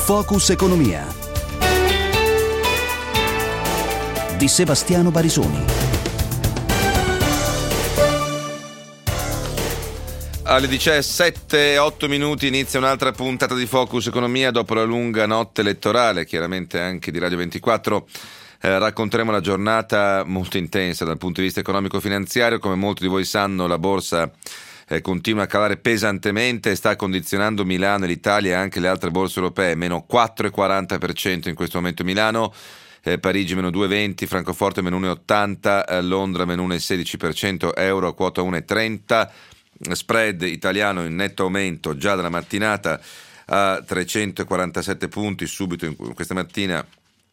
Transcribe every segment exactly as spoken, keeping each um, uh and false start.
Focus Economia di Sebastiano Barisoni. Alle diciassette e otto minuti inizia un'altra puntata di Focus Economia dopo la lunga notte elettorale, chiaramente anche di Radio ventiquattro. Eh, racconteremo la giornata molto intensa dal punto di vista economico-finanziario. Come molti di voi sanno, la borsa eh, continua a calare pesantemente e sta condizionando Milano e l'Italia e anche le altre borse europee, meno quattro virgola quaranta per cento in questo momento Milano, eh, Parigi meno due virgola venti, Francoforte meno uno virgola ottanta, eh, Londra meno uno virgola sedici per cento, euro a quota uno virgola trenta. Spread italiano in netto aumento già dalla mattinata a trecentoquarantasette punti subito in questa mattina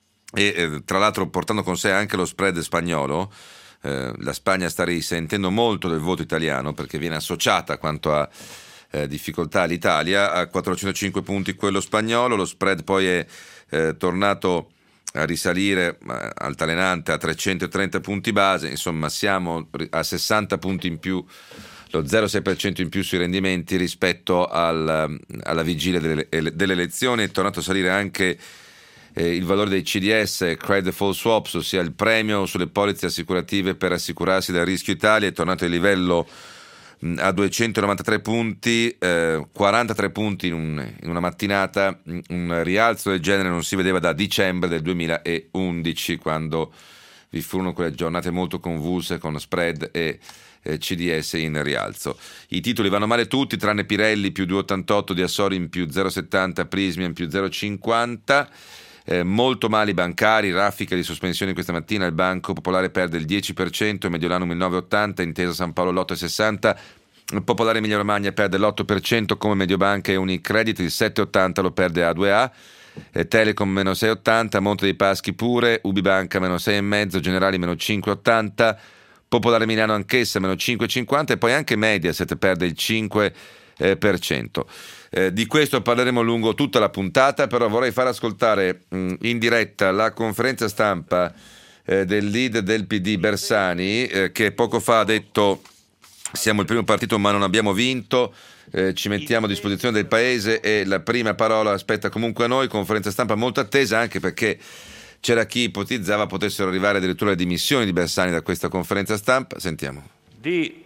e eh, tra l'altro portando con sé anche lo spread spagnolo. Eh, la Spagna sta risentendo molto del voto italiano perché viene associata quanto a eh, difficoltà all'Italia. A quattrocentocinque punti quello spagnolo, lo spread poi è eh, tornato a risalire eh, altalenante a trecentotrenta punti base, insomma siamo a sessanta punti in più, lo zero virgola sei per cento in più sui rendimenti rispetto al, alla vigilia delle, delle elezioni. È tornato a salire anche eh, il valore dei C D S, Credit Default Swaps, ossia il premio sulle polizze assicurative per assicurarsi dal rischio Italia, è tornato a livello mh, a duecentonovantatré punti, eh, quarantatré punti in, un, in una mattinata. Un rialzo del genere non si vedeva da dicembre del duemilaundici, quando vi furono quelle giornate molto convulse con spread e C D S in rialzo. I titoli vanno male tutti tranne Pirelli più due virgola ottantotto, Diasorin più zero virgola settanta, Prismian più zero virgola cinquanta. Eh, molto male i bancari, raffica di sospensioni questa mattina, il Banco Popolare perde il dieci per cento, Mediolanum il nove virgola ottanta, Intesa San Paolo l'otto virgola sessanta, il Popolare Emilia Romagna perde l'otto per cento come Mediobanca e Unicredit, il sette virgola ottanta lo perde A due A, eh, Telecom meno sei virgola ottanta, Monte dei Paschi pure, Ubibanca meno sei virgola cinque, Generali meno cinque virgola ottanta, Popolare Milano anch'essa meno cinque virgola cinquanta e poi anche Mediaset perde il cinque per cento. Eh, di questo parleremo lungo tutta la puntata, però vorrei far ascoltare mh, in diretta la conferenza stampa eh, del leader del P D Bersani, eh, che poco fa ha detto: siamo il primo partito ma non abbiamo vinto, eh, ci mettiamo a disposizione del paese e la prima parola aspetta comunque a noi. Conferenza stampa molto attesa anche perché c'era chi ipotizzava potessero arrivare addirittura le dimissioni di Bersani da questa conferenza stampa. Sentiamo. Di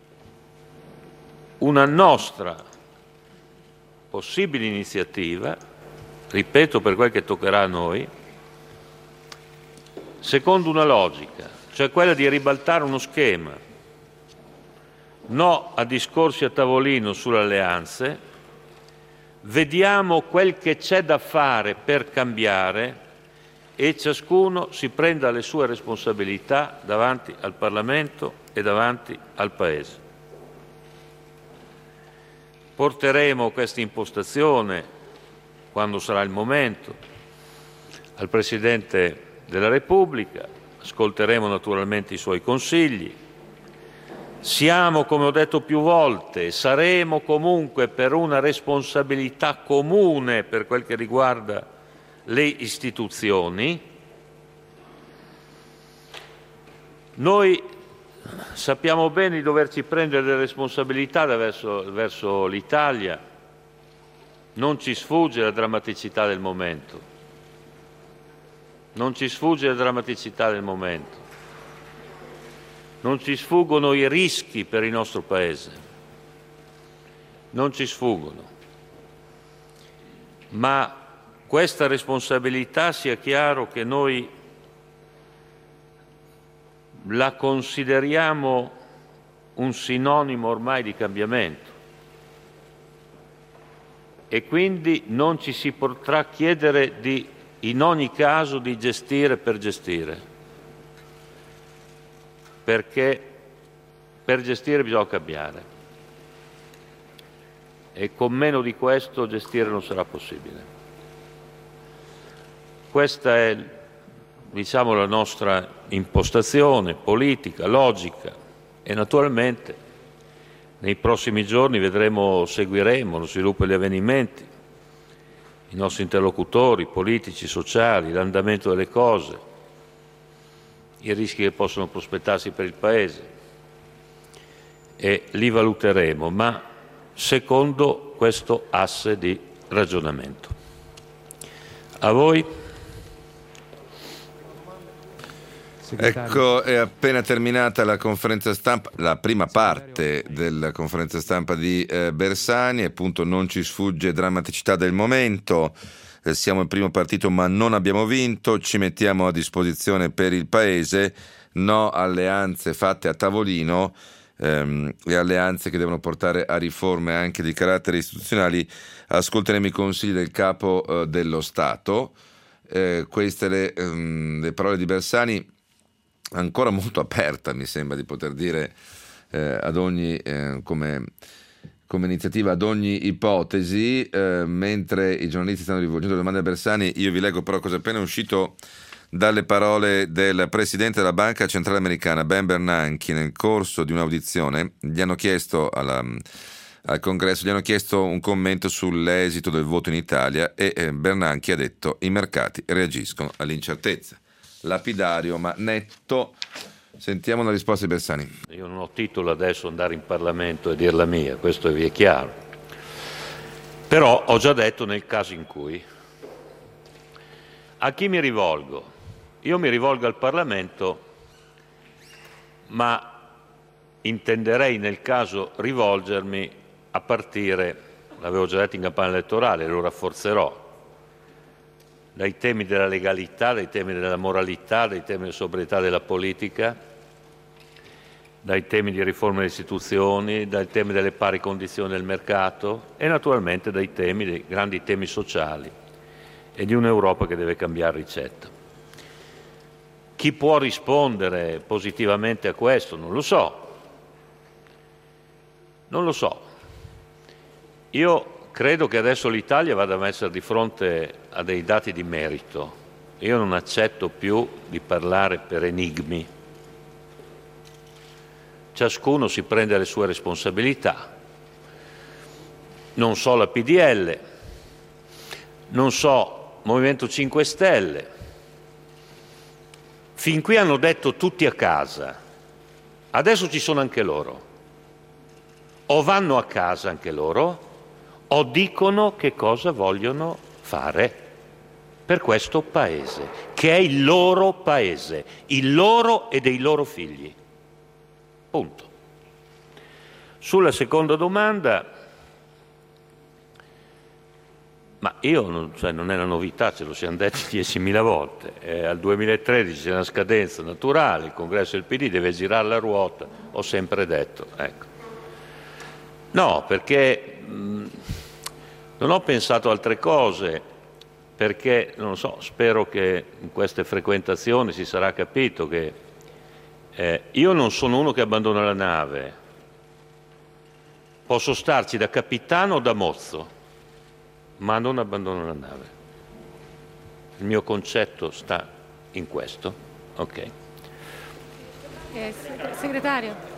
una nostra possibile iniziativa, ripeto per quel che toccherà a noi, secondo una logica, cioè quella di ribaltare uno schema, no a discorsi a tavolino sulle alleanze, vediamo quel che c'è da fare per cambiare e ciascuno si prenda le sue responsabilità davanti al Parlamento e davanti al Paese. Porteremo questa impostazione, quando sarà il momento, al Presidente della Repubblica, ascolteremo naturalmente i suoi consigli. Siamo, come ho detto più volte, saremo comunque per una responsabilità comune per quel che riguarda le istituzioni. Noi sappiamo bene di doverci prendere delle responsabilità verso, verso l'Italia, non ci sfugge la drammaticità del momento, non ci sfugge la drammaticità del momento, non ci sfuggono i rischi per il nostro Paese, non ci sfuggono, ma questa responsabilità sia chiaro che noi la consideriamo un sinonimo ormai di cambiamento e quindi non ci si potrà chiedere di, in ogni caso, di gestire per gestire, perché per gestire bisogna cambiare e con meno di questo gestire non sarà possibile. Questa è, diciamo, la nostra impostazione politica, logica e naturalmente nei prossimi giorni vedremo, seguiremo lo sviluppo degli avvenimenti, i nostri interlocutori politici, sociali, l'andamento delle cose, i rischi che possono prospettarsi per il Paese e li valuteremo, ma secondo questo asse di ragionamento. A voi? Ecco, è appena terminata la conferenza stampa, la prima parte della conferenza stampa di eh, Bersani. Appunto, non ci sfugge drammaticità del momento, eh, siamo il primo partito ma non abbiamo vinto, ci mettiamo a disposizione per il Paese, no alleanze fatte a tavolino ehm, e alleanze che devono portare a riforme anche di carattere istituzionali. Ascolteremo i consigli del Capo eh, dello Stato. Eh, queste le, ehm, le parole di Bersani, ancora molto aperta, mi sembra di poter dire, eh, ad ogni eh, come, come iniziativa, ad ogni ipotesi, eh, mentre i giornalisti stanno rivolgendo domande a Bersani. Io vi leggo però cosa è appena uscito dalle parole del presidente della Banca Centrale Americana, Ben Bernanke. Nel corso di un'audizione gli hanno chiesto alla, al congresso gli hanno chiesto un commento sull'esito del voto in Italia e eh, Bernanke ha detto: i mercati reagiscono all'incertezza. Lapidario ma netto. Sentiamo la risposta di Bersani. Io non ho titolo adesso andare in Parlamento e dir la mia, questo vi è chiaro. Però ho già detto nel caso in cui. A chi mi rivolgo? Io mi rivolgo al Parlamento, ma intenderei nel caso rivolgermi a partire, l'avevo già detto in campagna elettorale, lo rafforzerò, dai temi della legalità, dai temi della moralità, dai temi della sobrietà della politica, dai temi di riforma delle istituzioni, dai temi delle pari condizioni del mercato e naturalmente dai temi, dei grandi temi sociali e di un'Europa che deve cambiare ricetta. Chi può rispondere positivamente a questo? Non lo so. Non lo so. Io credo che adesso l'Italia vada a essere di fronte a dei dati di merito. Io non accetto più di parlare per enigmi. Ciascuno si prende le sue responsabilità. Non so la P D L, non so Movimento cinque Stelle. Fin qui hanno detto tutti a casa. Adesso ci sono anche loro. O vanno a casa anche loro, o dicono che cosa vogliono fare per questo Paese, che è il loro Paese, il loro e dei loro figli. Punto. Sulla seconda domanda, ma io, non, cioè non è una novità, ce lo siamo detti diecimila volte, eh, al duemilatredici c'è una scadenza naturale, il congresso del P D deve girare la ruota, ho sempre detto, ecco. No, perché mh, non ho pensato altre cose, perché, non so, spero che in queste frequentazioni si sarà capito che eh, io non sono uno che abbandona la nave, posso starci da capitano o da mozzo, ma non abbandono la nave. Il mio concetto sta in questo, ok? Eh, segretario.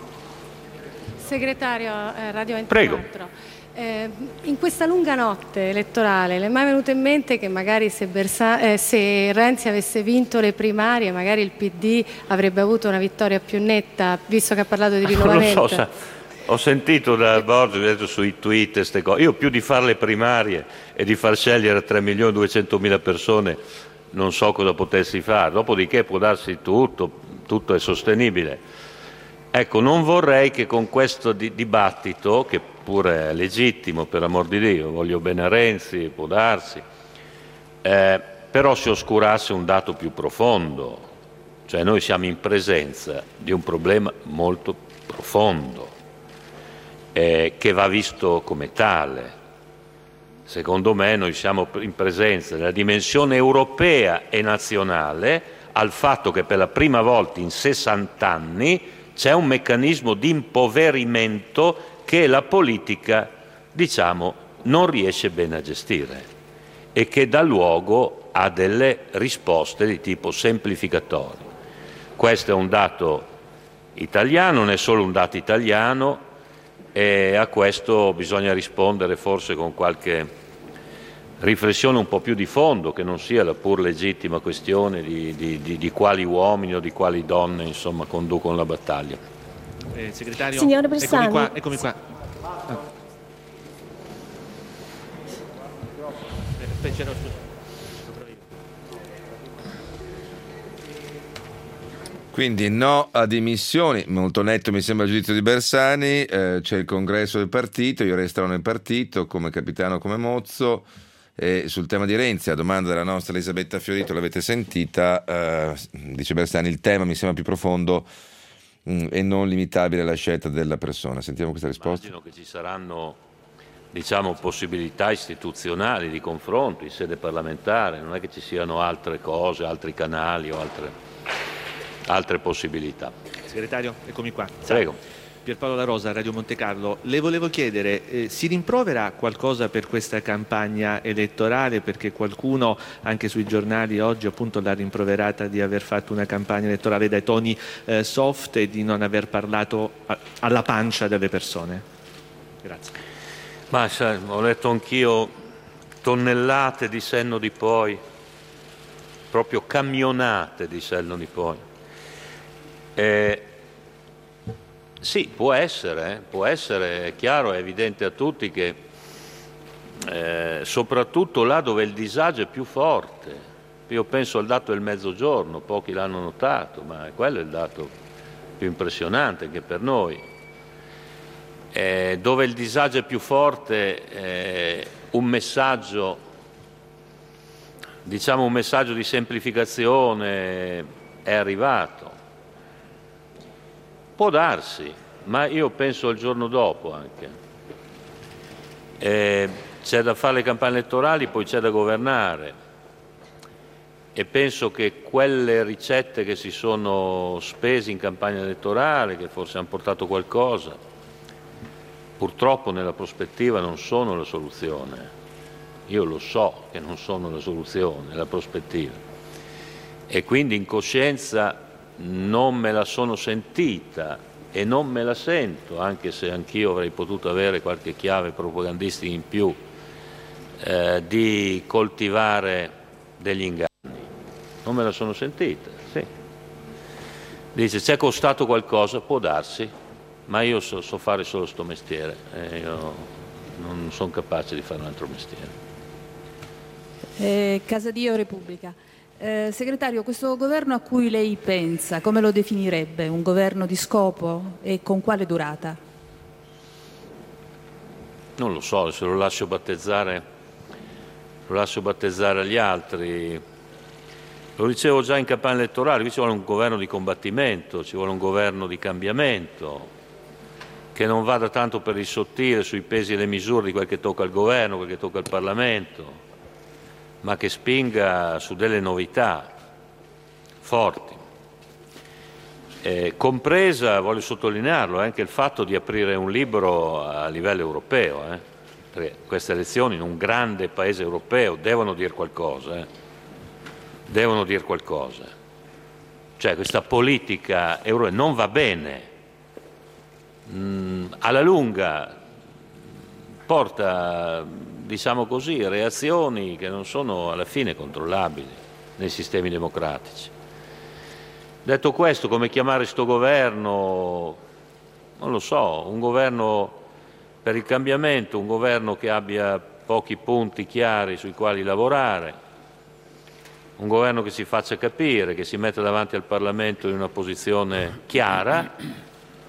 Segretario eh, Radio ventiquattro. Prego. Eh, in questa lunga notte elettorale le è mai venuto in mente che magari se, Bersa- eh, se Renzi avesse vinto le primarie magari il P D avrebbe avuto una vittoria più netta, visto che ha parlato di rinnovamento? Non lo so, sa, ho sentito da Borgio, ho detto sui tweet queste cose. Io più di fare le primarie e di far scegliere tre milioni duecentomila persone non so cosa potessi fare, dopodiché può darsi tutto, tutto è sostenibile. Ecco, non vorrei che con questo di- dibattito, che pure è legittimo, per amor di Dio, voglio bene a Renzi, può darsi, eh, però si oscurasse un dato più profondo, cioè noi siamo in presenza di un problema molto profondo, eh, che va visto come tale. Secondo me noi siamo in presenza della dimensione europea e nazionale al fatto che per la prima volta in sessanta anni c'è un meccanismo di impoverimento che la politica, diciamo, non riesce bene a gestire e che dà luogo a delle risposte di tipo semplificatorio. Questo è un dato italiano, non è solo un dato italiano, e a questo bisogna rispondere forse con qualche riflessione un po' più di fondo, che non sia la pur legittima questione di, di, di, di quali uomini o di quali donne, insomma, conducono la battaglia. Eh, segretario, Signor Bersani. eccomi qua, eccomi qua. Ah. Quindi no a dimissioni, molto netto mi sembra il giudizio di Bersani, eh, c'è il congresso del partito, io resterò nel partito come capitano, come mozzo. E sul tema di Renzi, la domanda della nostra Elisabetta Fiorito l'avete sentita, eh, dice Bersani, il tema mi sembra più profondo mh, e non limitabile alla scelta della persona. Sentiamo questa risposta. Immagino che ci saranno, diciamo, possibilità istituzionali di confronto in sede parlamentare, non è che ci siano altre cose, altri canali o altre... altre possibilità. Segretario, eccomi qua. Prego. Pierpaolo La Rosa, Radio Monte Carlo. Le volevo chiedere, eh, si rimprovera qualcosa per questa campagna elettorale? Perché qualcuno anche sui giornali oggi appunto l'ha rimproverata di aver fatto una campagna elettorale dai toni eh, soft e di non aver parlato a, alla pancia delle persone. Grazie. Ma sai, ho letto anch'io tonnellate di senno di poi, proprio camionate di senno di poi. Eh, sì, può essere, eh, può essere, è chiaro, è evidente a tutti che eh, soprattutto là dove il disagio è più forte, io penso al dato del mezzogiorno, pochi l'hanno notato, ma quello è il dato più impressionante anche per noi, eh, dove il disagio è più forte, eh, un messaggio, diciamo un messaggio di semplificazione è arrivato. Può darsi, ma io penso al giorno dopo anche. Eh, c'è da fare le campagne elettorali, poi c'è da governare e penso che quelle ricette che si sono spese in campagna elettorale, che forse hanno portato qualcosa, purtroppo nella prospettiva non sono la soluzione. Io lo so che non sono la soluzione, la prospettiva. E quindi in coscienza non me la sono sentita e non me la sento, anche se anch'io avrei potuto avere qualche chiave propagandistica in più, eh, di coltivare degli inganni. Non me la sono sentita, sì. Dice, c'è costato qualcosa, può darsi, ma io so, so fare solo sto mestiere, eh, io non sono capace di fare un altro mestiere. Eh, Casadio, Repubblica. Eh, segretario, questo governo a cui lei pensa, come lo definirebbe? Un governo di scopo e con quale durata? Non lo so, se lo lascio battezzare, lo lascio battezzare agli altri. Lo dicevo già in campagna elettorale, qui ci vuole un governo di combattimento, ci vuole un governo di cambiamento, che non vada tanto per risottire sui pesi e le misure di quel che tocca al governo, quel che tocca al Parlamento, ma che spinga su delle novità forti. Eh, compresa, voglio sottolinearlo, anche il fatto di aprire un libro a livello europeo. Eh. Perché queste elezioni in un grande paese europeo devono dire qualcosa. Eh. Devono dire qualcosa. Cioè questa politica europea non va bene. Mm, alla lunga porta, diciamo così, reazioni che non sono alla fine controllabili nei sistemi democratici. Detto questo, come chiamare sto governo? Non lo so, un governo per il cambiamento, un governo che abbia pochi punti chiari sui quali lavorare, un governo che si faccia capire, che si metta davanti al Parlamento in una posizione chiara,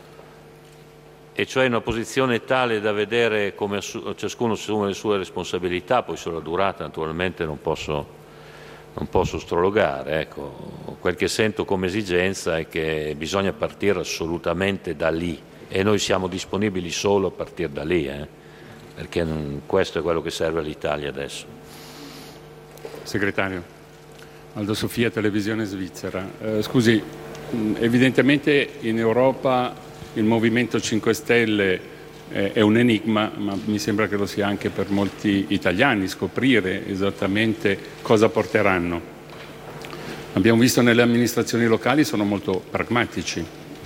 e cioè in una posizione tale da vedere come ciascuno assume le sue responsabilità, poi sulla durata naturalmente non posso, non posso strologare. Ecco, quel che sento come esigenza è che bisogna partire assolutamente da lì e noi siamo disponibili solo a partire da lì, eh, perché non, questo è quello che serve all'Italia adesso. Segretario, Aldo Sofia, Televisione Svizzera. Eh, scusi, evidentemente in Europa il Movimento cinque Stelle eh, è un enigma, ma mi sembra che lo sia anche per molti italiani scoprire esattamente cosa porteranno. Abbiamo visto nelle amministrazioni locali sono molto pragmatici.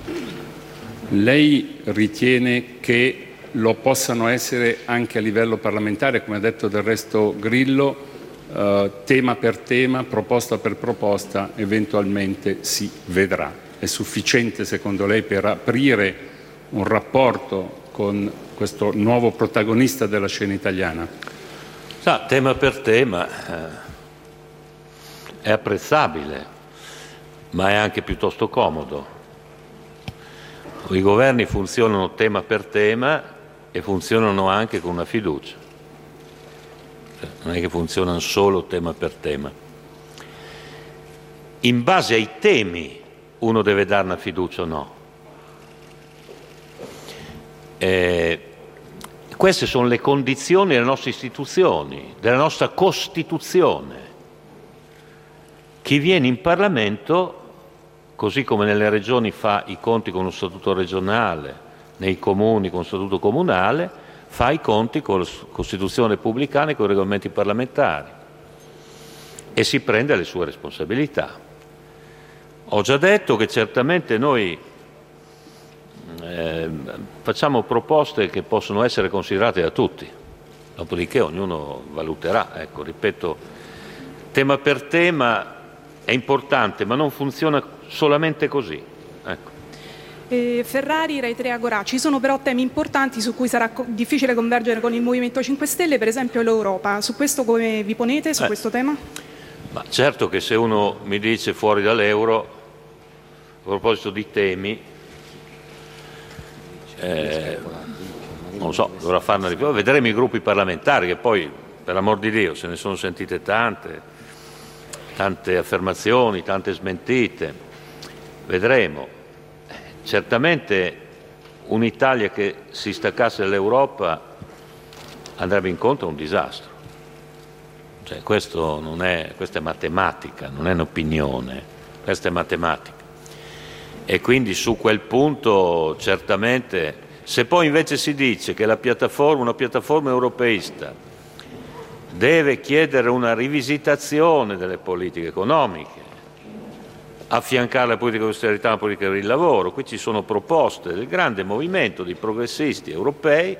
Lei ritiene che lo possano essere anche a livello parlamentare, come ha detto del resto Grillo, eh, tema per tema, proposta per proposta, eventualmente si vedrà. È sufficiente secondo lei per aprire un rapporto con questo nuovo protagonista della scena italiana? Sa, tema per tema eh, è apprezzabile, ma è anche piuttosto comodo. I governi funzionano tema per tema e funzionano anche con una fiducia. Cioè, non è che funzionano solo tema per tema. In base ai temi uno deve dare una fiducia o no. Eh, queste sono le condizioni delle nostre istituzioni, della nostra Costituzione. Chi viene in Parlamento, così come nelle regioni fa i conti con lo statuto regionale, nei comuni con lo statuto comunale, fa i conti con la Costituzione repubblicana e con i regolamenti parlamentari e si prende le sue responsabilità. Ho già detto che certamente noi eh, facciamo proposte che possono essere considerate da tutti, dopodiché ognuno valuterà. Ecco, ripeto, tema per tema è importante, ma non funziona solamente così. Ecco. Eh, Ferrari, Rai tre, Agorà. Ci sono però temi importanti su cui sarà co- difficile convergere con il Movimento cinque Stelle, per esempio l'Europa. Su questo come vi ponete, su eh, questo tema? Ma certo che se uno mi dice fuori dall'euro, a proposito di temi, eh, non lo so, dovrà fare una riflessione. Vedremo i gruppi parlamentari, che poi, per l'amor di Dio, se ne sono sentite tante, tante affermazioni, tante smentite. Vedremo. Certamente un'Italia che si staccasse dall'Europa andrebbe incontro a un disastro. Cioè, questo non è, questa è matematica, non è un'opinione, questa è matematica. E quindi su quel punto certamente, se poi invece si dice che la piattaforma, una piattaforma europeista deve chiedere una rivisitazione delle politiche economiche, affiancare la politica di austerità alla politica del lavoro, qui ci sono proposte del grande movimento di progressisti europei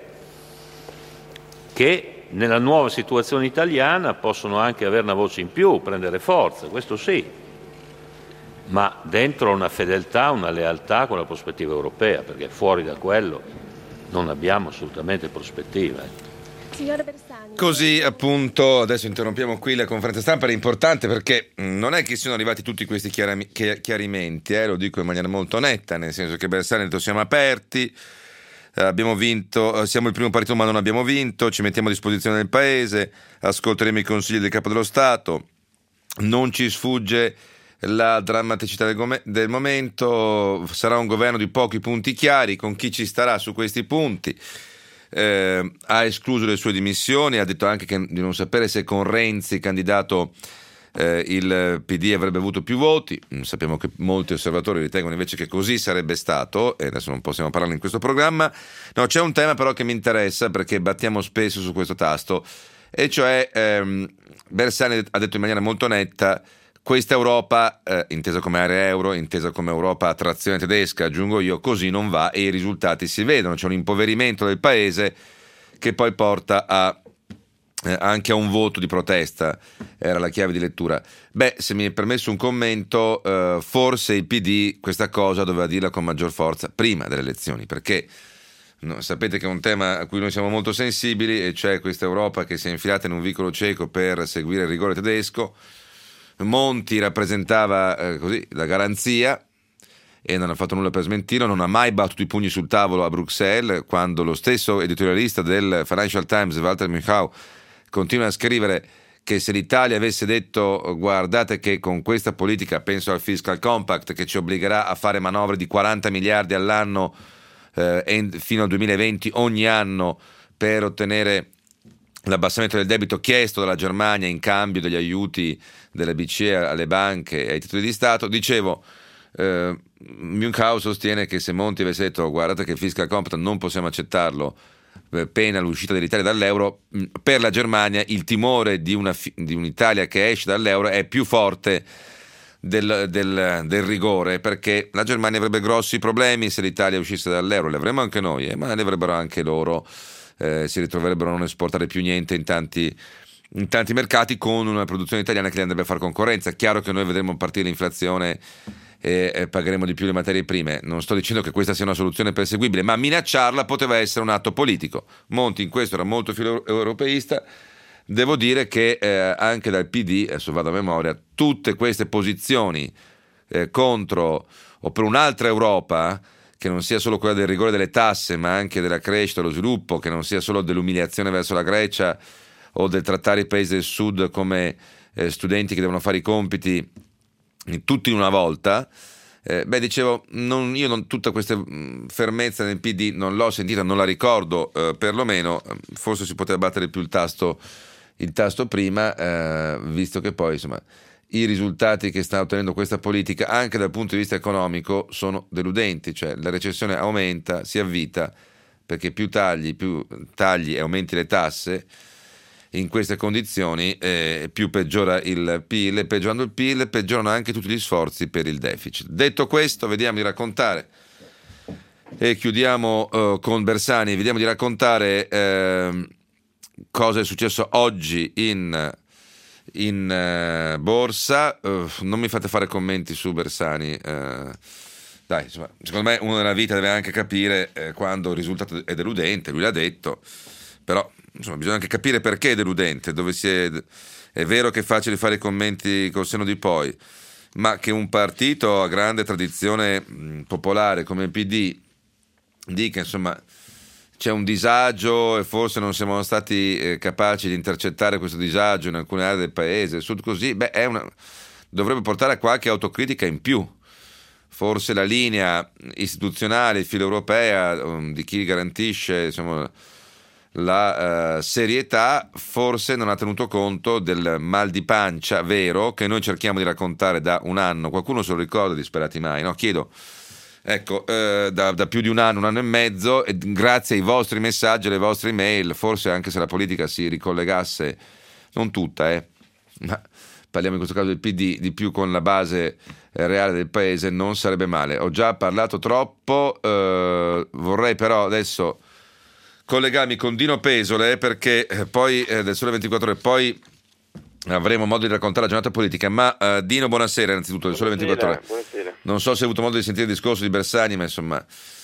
che nella nuova situazione italiana possono anche avere una voce in più, prendere forza, questo sì, ma dentro una fedeltà, una lealtà con la prospettiva europea, perché fuori da quello non abbiamo assolutamente prospettiva. Signora Bersani. Così appunto, adesso interrompiamo qui la conferenza stampa, è importante perché non è che siano arrivati tutti questi chiarami- chiarimenti, eh, lo dico in maniera molto netta, nel senso che Bersani ha detto siamo aperti, eh, abbiamo vinto, siamo il primo partito ma non abbiamo vinto, ci mettiamo a disposizione del paese, ascolteremo i consigli del Capo dello Stato, non ci sfugge la drammaticità del, gome- del momento, sarà un governo di pochi punti chiari, con chi ci starà su questi punti. Eh, ha escluso le sue dimissioni, ha detto anche che di non sapere se con Renzi candidato eh, il P D avrebbe avuto più voti. Sappiamo che molti osservatori ritengono invece che così sarebbe stato, e adesso non possiamo parlarne in questo programma. No, c'è un tema però che mi interessa perché battiamo spesso su questo tasto, e cioè ehm, Bersani ha detto in maniera molto netta: questa Europa, eh, intesa come area euro, intesa come Europa a trazione tedesca, aggiungo io, così non va e i risultati si vedono. C'è un impoverimento del paese che poi porta a, eh, anche a un voto di protesta, era la chiave di lettura. Beh, se mi è permesso un commento, eh, forse il P D questa cosa doveva dirla con maggior forza prima delle elezioni, perché no, sapete che è un tema a cui noi siamo molto sensibili, e cioè questa Europa che si è infilata in un vicolo cieco per seguire il rigore tedesco. Monti rappresentava eh, così la garanzia e non ha fatto nulla per smentirlo, non ha mai battuto i pugni sul tavolo a Bruxelles, quando lo stesso editorialista del Financial Times, Walter Michau, continua a scrivere che se l'Italia avesse detto guardate che con questa politica, penso al Fiscal Compact che ci obbligherà a fare manovre di quaranta miliardi all'anno eh, fino al duemilaventi ogni anno per ottenere l'abbassamento del debito chiesto dalla Germania in cambio degli aiuti della B C E alle banche e ai titoli di Stato, dicevo, eh, Münchhausen sostiene che se Monti avesse detto guardate che il fiscal compact non possiamo accettarlo, eh, pena l'uscita dell'Italia dall'euro, per la Germania il timore di, una, di un'Italia che esce dall'euro è più forte del, del, del rigore, perché la Germania avrebbe grossi problemi se l'Italia uscisse dall'euro, li avremmo anche noi, eh, ma li avrebbero anche loro. Eh, si ritroverebbero a non esportare più niente in tanti, in tanti mercati, con una produzione italiana che li andrebbe a fare concorrenza. Chiaro che noi vedremo partire l'inflazione e, e pagheremo di più le materie prime. Non sto dicendo che questa sia una soluzione perseguibile, ma minacciarla poteva essere un atto politico. Monti in questo era molto filo-europeista. Devo dire che eh, anche dal P D, adesso vado a memoria, tutte queste posizioni eh, contro o per un'altra Europa che non sia solo quella del rigore delle tasse, ma anche della crescita, dello sviluppo, che non sia solo dell'umiliazione verso la Grecia o del trattare i paesi del sud come eh, studenti che devono fare i compiti tutti in una volta. Eh, beh, dicevo, non, io non, tutta questa mh, fermezza nel P D non l'ho sentita, non la ricordo, eh, perlomeno, forse si poteva battere più il tasto, il tasto prima, eh, visto che poi, insomma, i risultati che sta ottenendo questa politica, anche dal punto di vista economico, sono deludenti, cioè la recessione aumenta, si avvita, perché più tagli, più tagli e aumenti le tasse, in queste condizioni eh, più peggiora il P I L, e peggiorando il P I L peggiorano anche tutti gli sforzi per il deficit. Detto questo, vediamo di raccontare, e chiudiamo uh, con Bersani, vediamo di raccontare uh, cosa è successo oggi in, in uh, borsa. Uh, non mi fate fare commenti su Bersani, uh, dai, insomma, secondo me uno nella vita deve anche capire eh, quando il risultato è deludente, lui l'ha detto, però insomma, bisogna anche capire perché è deludente, dove si è, è vero che è facile fare i commenti col senno di poi, ma che un partito a grande tradizione mh, popolare come il P D dica insomma c'è un disagio e forse non siamo stati eh, capaci di intercettare questo disagio in alcune aree del paese, sud così, beh, è una, dovrebbe portare a qualche autocritica in più. Forse la linea istituzionale, filo europea, um, di chi garantisce insomma la uh, serietà, forse non ha tenuto conto del mal di pancia vero che noi cerchiamo di raccontare da un anno. Qualcuno se lo ricorda, disperati mai, no? Chiedo, ecco, uh, da, da più di un anno, un anno e mezzo, e grazie ai vostri messaggi, alle vostre email, forse anche se la politica si ricollegasse, non tutta, eh, ma parliamo in questo caso del P D, di più con la base eh, reale del paese, non sarebbe male. Ho già parlato troppo, uh, vorrei però adesso collegarmi con Dino Pesole, perché poi eh, del Sole ventiquattro Ore poi avremo modo di raccontare la giornata politica, ma uh, Dino, buonasera innanzitutto del Sole ventiquattro Ore. Buonasera. Non so se hai avuto modo di sentire il discorso di Bersani, ma insomma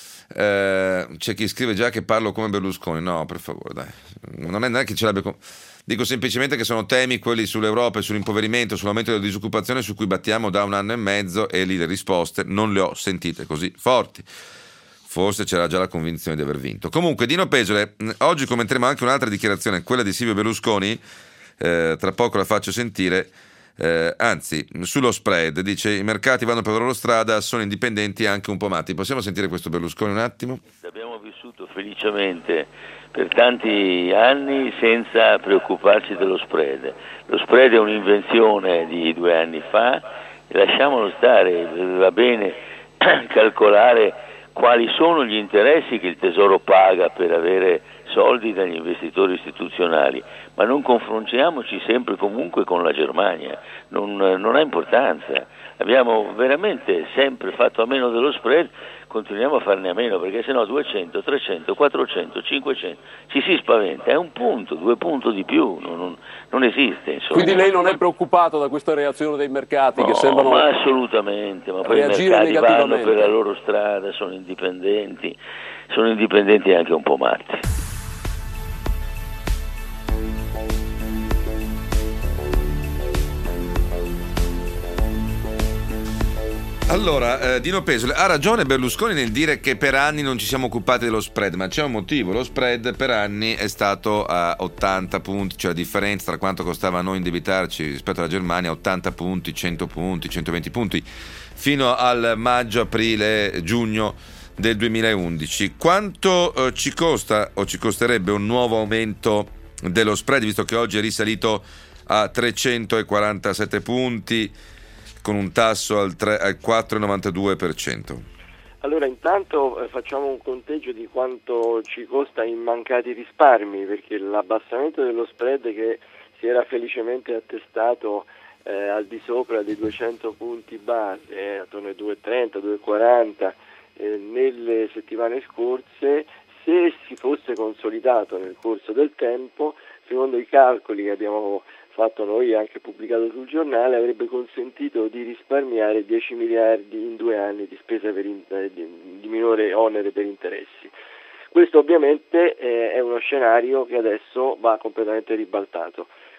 eh, c'è chi scrive già che parlo come Berlusconi. No, per favore, dai, non è, non è che ce l'abbia con... Dico semplicemente che sono temi quelli sull'Europa e sull'impoverimento, sull'aumento della disoccupazione, su cui battiamo da un anno e mezzo, e lì le risposte non le ho sentite così forti. Forse c'era già la convinzione di aver vinto. Comunque, Dino Pesole, oggi commenteremo anche un'altra dichiarazione, quella di Silvio Berlusconi, eh, tra poco la faccio sentire, eh, anzi, sullo spread, dice i mercati vanno per la loro strada, sono indipendenti e anche un po' matti. Possiamo sentire questo Berlusconi un attimo? Abbiamo vissuto felicemente per tanti anni senza preoccuparci dello spread. Lo spread è un'invenzione di due anni fa, e lasciamolo stare, va bene calcolare quali sono gli interessi che il Tesoro paga per avere soldi dagli investitori istituzionali, ma non confrontiamoci sempre comunque con la Germania, non, non ha importanza. Abbiamo veramente sempre fatto a meno dello spread, continuiamo a farne a meno, perché sennò duecento, trecento, quattrocento, cinquecento ci si spaventa, è un punto, due punti di più, non, non, non esiste. Insomma. Quindi lei non è preoccupato da questa reazione dei mercati, no, che sembrano ma assolutamente, ma poi i mercati vanno per la loro strada, sono indipendenti, sono indipendenti e anche un po' matti. Allora, eh, Dino Pesole, ha ragione Berlusconi nel dire che per anni non ci siamo occupati dello spread, ma c'è un motivo: lo spread per anni è stato a ottanta punti, cioè la differenza tra quanto costava a noi indebitarci rispetto alla Germania, ottanta punti, cento punti, centoventi punti, fino al maggio, aprile, giugno del duemilaundici. Quanto eh, ci costa o ci costerebbe un nuovo aumento dello spread, visto che oggi è risalito a trecentoquarantasette punti, con un tasso al, tre, al quattro virgola novantadue per cento? Allora, intanto eh, facciamo un conteggio di quanto ci costa in mancati risparmi, perché l'abbassamento dello spread, che si era felicemente attestato eh, al di sopra dei duecento punti base, eh, attorno ai due virgola trenta, due virgola quaranta, eh, nelle settimane scorse, se si fosse consolidato nel corso del tempo, secondo i calcoli che abbiamo fatto noi, anche pubblicato sul giornale, avrebbe consentito di risparmiare dieci miliardi in due anni di spesa per in, di, di minore onere per interessi. Questo ovviamente eh, è uno scenario che adesso va completamente ribaltato.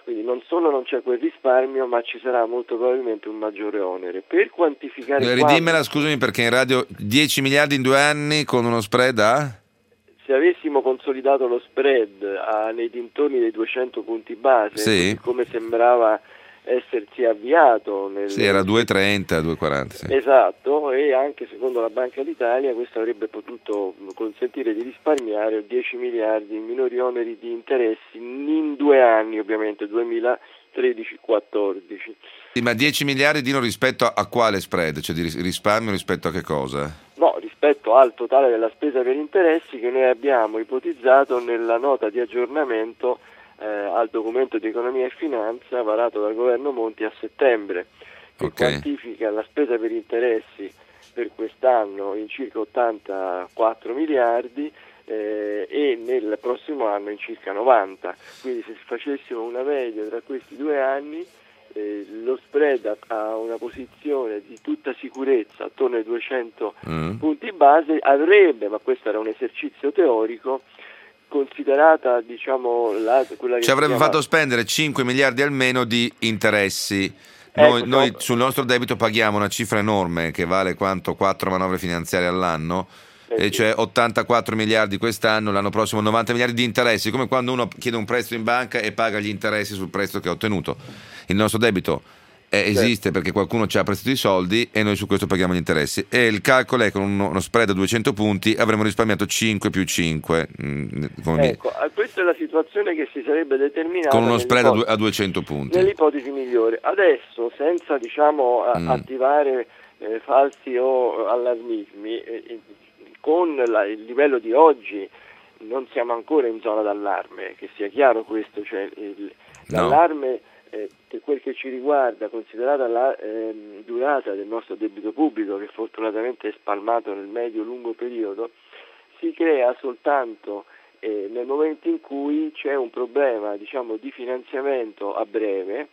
Quindi non solo non c'è quel risparmio, ma ci sarà molto probabilmente un maggiore onere. Per quantificare Eh, Ridimmela, scusami, perché in radio dieci miliardi in due anni con uno spread a? Se avessimo consolidato lo spread a, nei dintorni dei duecento punti base, Sì. come sembrava essersi avviato nel... Sì, era due virgola trenta, due virgola quaranta. Sì. Esatto, e anche secondo la Banca d'Italia questo avrebbe potuto consentire di risparmiare dieci miliardi in minori oneri di interessi in due anni, ovviamente duemilatredici quattordici. Sì, ma dieci miliardi Dino rispetto a, a quale spread? Cioè di ris- risparmio rispetto a che cosa? No, rispetto al totale della spesa per interessi che noi abbiamo ipotizzato nella nota di aggiornamento eh, al documento di economia e finanza varato dal governo Monti a settembre, che Okay. quantifica la spesa per interessi per quest'anno in circa ottantaquattro miliardi eh, e nel prossimo anno in circa novanta. Quindi se facessimo una media tra questi due anni, eh, lo spread ha, ha una posizione di tutta sicurezza attorno ai duecento Mm. punti base, avrebbe, ma questo era un esercizio teorico, considerata diciamo la, quella che Ci avrebbe si chiama- fatto spendere cinque miliardi almeno di interessi. Ecco, Noi, noi no. sul nostro debito paghiamo una cifra enorme che vale quanto quattro manovre finanziarie all'anno, Eh e sì. cioè ottantaquattro miliardi quest'anno, l'anno prossimo novanta miliardi di interessi, come quando uno chiede un prestito in banca e paga gli interessi sul prestito che ha ottenuto. Il nostro debito eh, esiste perché qualcuno ci ha prestato i soldi e noi su questo paghiamo gli interessi, e il calcolo è con uno, uno spread a duecento punti avremmo risparmiato cinque più cinque, mm, come mi- Ecco, eh, questa è la situazione che si sarebbe determinata con uno spread a, due- nell'ipotesi- a duecento punti. nell'ipotesi migliore. Adesso, senza diciamo a- Mm. attivare eh, falsi o allarmismi, eh, eh, con la- il livello di oggi non siamo ancora in zona d'allarme, che sia chiaro questo, cioè il- No. l'allarme eh, per quel che ci riguarda, considerata la ehm, durata del nostro debito pubblico, che fortunatamente è spalmato nel medio-lungo periodo, si crea soltanto eh, nel momento in cui c'è un problema diciamo di finanziamento a breve,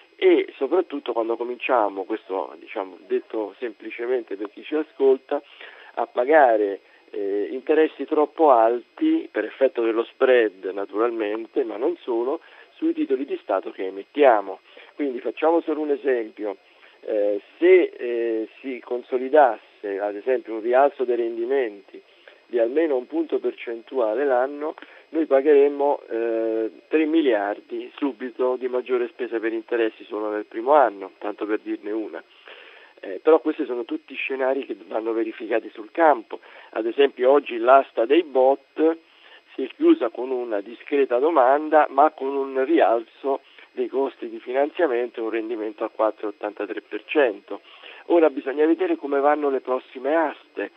e soprattutto quando cominciamo, questo diciamo detto semplicemente per chi ci ascolta, a pagare eh, interessi troppo alti per effetto dello spread naturalmente, ma non solo, sui titoli di Stato che emettiamo. Quindi facciamo solo un esempio: eh, se eh, si consolidasse ad esempio un rialzo dei rendimenti di almeno un punto percentuale l'anno, noi pagheremmo eh, tre miliardi subito di maggiore spesa per interessi solo nel primo anno, tanto per dirne una. Eh, però questi sono tutti scenari che vanno verificati sul campo. Ad esempio oggi l'asta dei bot si è chiusa con una discreta domanda, ma con un rialzo dei costi di finanziamento e un rendimento al quattro virgola ottantatré per cento. Ora bisogna vedere come vanno le prossime aste,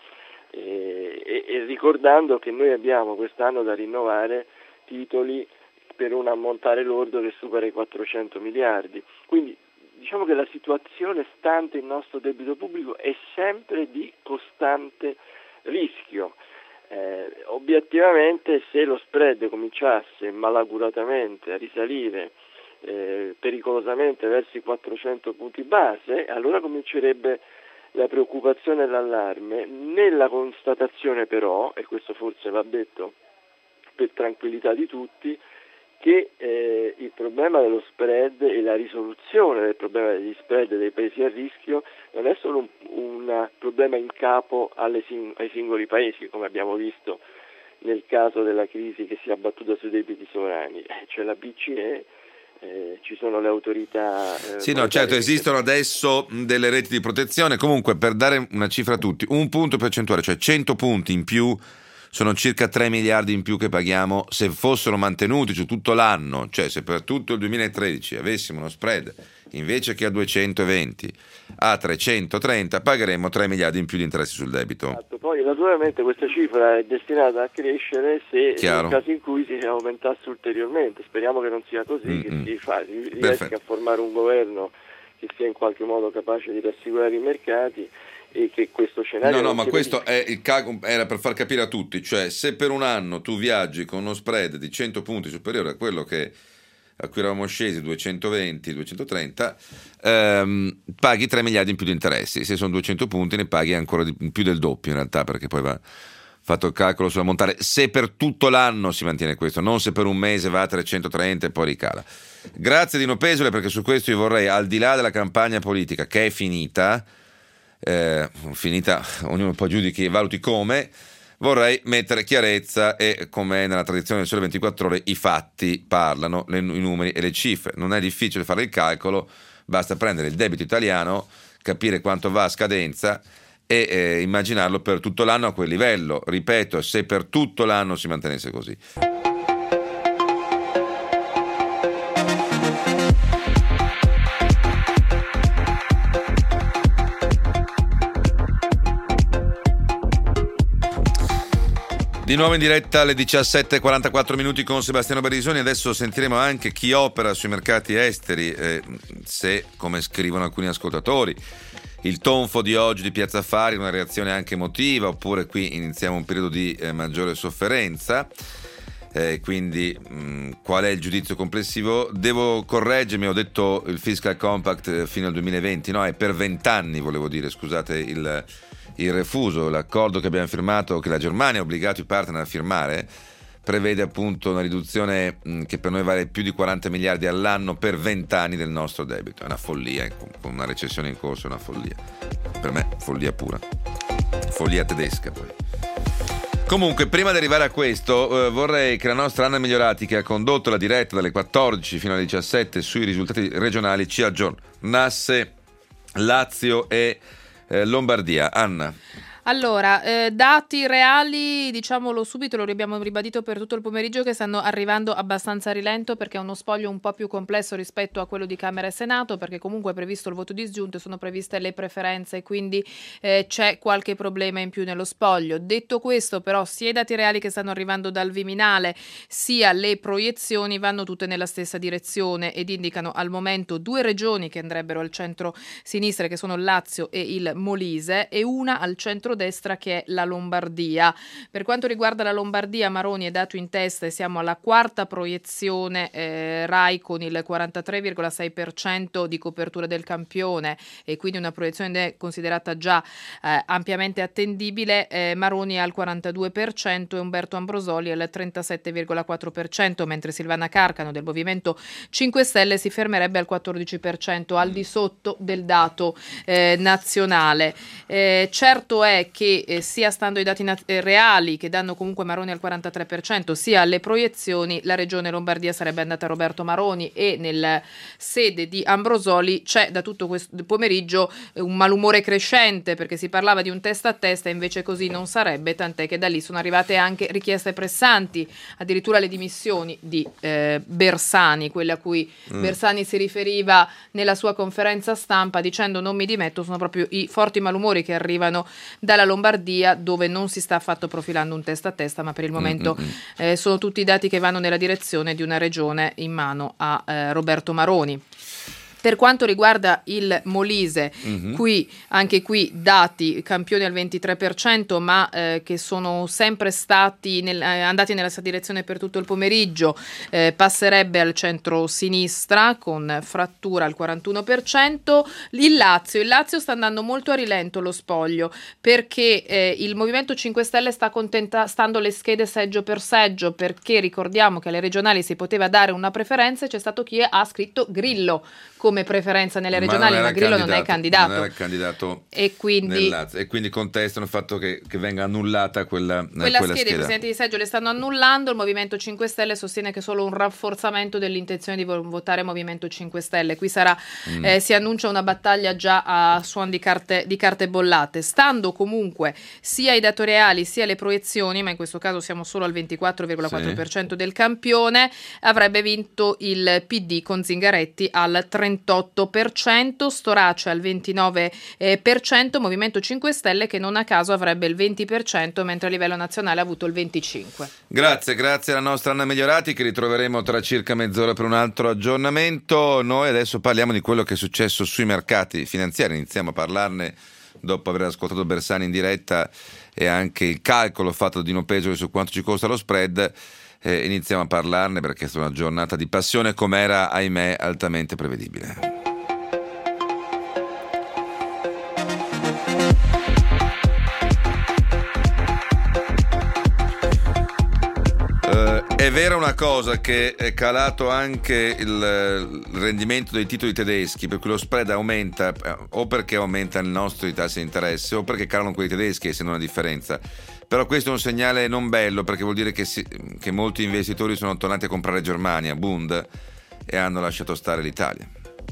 eh, e, e ricordando che noi abbiamo quest'anno da rinnovare titoli per un ammontare lordo che supera i quattrocento miliardi. Quindi diciamo che la situazione stante il nostro debito pubblico è sempre di costante rischio. Eh, obiettivamente, se lo spread cominciasse malaguratamente a risalire eh, pericolosamente verso i quattrocento punti base, allora comincerebbe la preoccupazione e l'allarme. Nella constatazione però, e questo forse va detto per tranquillità di tutti, che eh, il problema dello spread e la risoluzione del problema degli spread dei paesi a rischio non è solo un, un problema in capo alle sing- ai singoli paesi, come abbiamo visto nel caso della crisi che si è abbattuta sui debiti sovrani. Eh, c'è la B C E, eh, ci sono le autorità. Eh, Sì, no, certo, esistono adesso delle reti di protezione. Comunque, per dare una cifra a tutti, un punto percentuale, cioè cento punti in più, sono circa tre miliardi in più che paghiamo se fossero mantenuti su tutto l'anno. Cioè, se per tutto il duemilatredici avessimo uno spread invece che a duecentoventi a trecentotrenta, pagheremmo tre miliardi in più di interessi sul debito. Esatto. Poi naturalmente questa cifra è destinata a crescere se Chiaro. nel caso in cui si aumentasse ulteriormente. Speriamo che non sia così, Mm-mm. che si, fa, si riesca Perfetto. a formare un governo che sia in qualche modo capace di rassicurare i mercati, e che questo scenario No, no, non ma si questo è il cago, era per far capire a tutti, cioè se per un anno tu viaggi con uno spread di cento punti superiore a quello che a cui eravamo scesi, duecentoventi, duecentotrenta, ehm, paghi tre miliardi in più di interessi. Se sono duecento punti ne paghi ancora di più del doppio in realtà, perché poi va fatto il calcolo sulla montare, se per tutto l'anno si mantiene questo, non se per un mese va a trecentotrenta e poi ricala. Grazie Dino Pesole, perché su questo io vorrei, al di là della campagna politica che è finita, eh, finita, ognuno poi giudichi e valuti come, vorrei mettere chiarezza e, come è nella tradizione del Sole ventiquattro Ore, i fatti parlano, le, i numeri e le cifre. Non è difficile fare il calcolo, basta prendere il debito italiano, capire quanto va a scadenza e eh, immaginarlo per tutto l'anno a quel livello. Ripeto, se per tutto l'anno si mantenesse così. Di nuovo in diretta alle diciassette e quarantaquattro minuti con Sebastiano Barisoni. Adesso sentiremo anche chi opera sui mercati esteri, eh, se, come scrivono alcuni ascoltatori, il tonfo di oggi di Piazza Affari è una reazione anche emotiva, oppure qui iniziamo un periodo di eh, maggiore sofferenza. Eh, quindi mh, qual è il giudizio complessivo? Devo correggermi, ho detto il Fiscal Compact eh, fino al duemilaventi, no, è per vent'anni, volevo dire, scusate il... il refuso. L'accordo che abbiamo firmato, che la Germania ha obbligato i partner a firmare, prevede appunto una riduzione mh, che per noi vale più di quaranta miliardi all'anno per venti anni del nostro debito. È una follia, con una recessione in corso è una follia. Per me follia pura. Follia tedesca poi. Comunque, prima di arrivare a questo, eh, vorrei che la nostra Anna Migliorati, che ha condotto la diretta dalle quattordici fino alle diciassette sui risultati regionali, ci aggiornasse Lazio e Eh, Lombardia. Anna. Allora, eh, dati reali, diciamolo subito, lo abbiamo ribadito per tutto il pomeriggio, che stanno arrivando abbastanza a rilento, perché è uno spoglio un po' più complesso rispetto a quello di Camera e Senato, perché comunque è previsto il voto disgiunto e sono previste le preferenze, quindi eh, c'è qualche problema in più nello spoglio. Detto questo, però, sia i dati reali che stanno arrivando dal Viminale sia le proiezioni vanno tutte nella stessa direzione ed indicano al momento due regioni che andrebbero al centro-sinistra, che sono il Lazio e il Molise, e una al centro destra che è la Lombardia. Per quanto riguarda la Lombardia, Maroni è dato in testa e siamo alla quarta proiezione eh, Rai con il quarantatré virgola sei per cento di copertura del campione, e quindi una proiezione considerata già eh, ampiamente attendibile. eh, Maroni al quarantadue per cento e Umberto Ambrosoli al trentasette virgola quattro per cento, mentre Silvana Carcano del Movimento cinque Stelle si fermerebbe al quattordici per cento, al di sotto del dato eh, nazionale. Eh, certo è che eh, sia stando ai dati nat- eh, reali, che danno comunque Maroni al quarantatré per cento, sia alle proiezioni, la regione Lombardia sarebbe andata a Roberto Maroni, e nel sede di Ambrosoli c'è da tutto questo pomeriggio eh, un malumore crescente, perché si parlava di un testa a testa, invece così non sarebbe, tant'è che da lì sono arrivate anche richieste pressanti, addirittura le dimissioni di eh, Bersani, quelle a cui mm. Bersani si riferiva nella sua conferenza stampa dicendo non mi dimetto. Sono proprio i forti malumori che arrivano dalla Lombardia, dove non si sta affatto profilando un testa a testa, ma per il momento mm-hmm. eh, sono tutti i dati che vanno nella direzione di una regione in mano a eh, Roberto Maroni. Per quanto riguarda il Molise, mm-hmm. qui anche qui dati campioni al ventitré per cento, ma eh, che sono sempre stati nel, eh, andati nella stessa direzione per tutto il pomeriggio. Eh, passerebbe al centro-sinistra con frattura al quarantuno per cento. Il Lazio, il Lazio sta andando molto a rilento lo spoglio, perché eh, il Movimento cinque Stelle sta contestando le schede seggio per seggio, perché ricordiamo che alle regionali si poteva dare una preferenza e c'è stato chi ha scritto Grillo come preferenza nelle regionali, ma, ma Grillo non è candidato, non era candidato e quindi, e quindi contestano il fatto che, che venga annullata quella, quella, quella scheda. scheda. I presidenti di seggio le stanno annullando. Il Movimento cinque Stelle sostiene che è solo un rafforzamento dell'intenzione di votare Movimento cinque Stelle. Qui sarà mm. eh, si annuncia una battaglia già a suon di carte, di carte bollate, stando comunque sia i dati reali sia le proiezioni, ma in questo caso siamo solo al ventiquattro virgola quattro per cento sì. del campione. Avrebbe vinto il P D con Zingaretti al trentotto per cento, Storace al ventinove per cento, Movimento cinque Stelle che non a caso avrebbe il venti per cento, mentre a livello nazionale ha avuto il venticinque per cento. Grazie, grazie alla nostra Anna Migliorati, che ritroveremo tra circa mezz'ora per un altro aggiornamento. Noi adesso parliamo di quello che è successo sui mercati finanziari, iniziamo a parlarne dopo aver ascoltato Bersani in diretta e anche il calcolo fatto da Dino Pesole su quanto ci costa lo spread. Eh, iniziamo a parlarne perché è stata una giornata di passione, come era, ahimè, altamente prevedibile. È vera una cosa che è calato anche il, il rendimento dei titoli tedeschi, per cui lo spread aumenta o perché aumenta il nostro i tassi di interesse o perché calano quelli tedeschi, essendo una differenza. Però questo è un segnale non bello, perché vuol dire che, si, che molti investitori sono tornati a comprare Germania, Bund, e hanno lasciato stare l'Italia.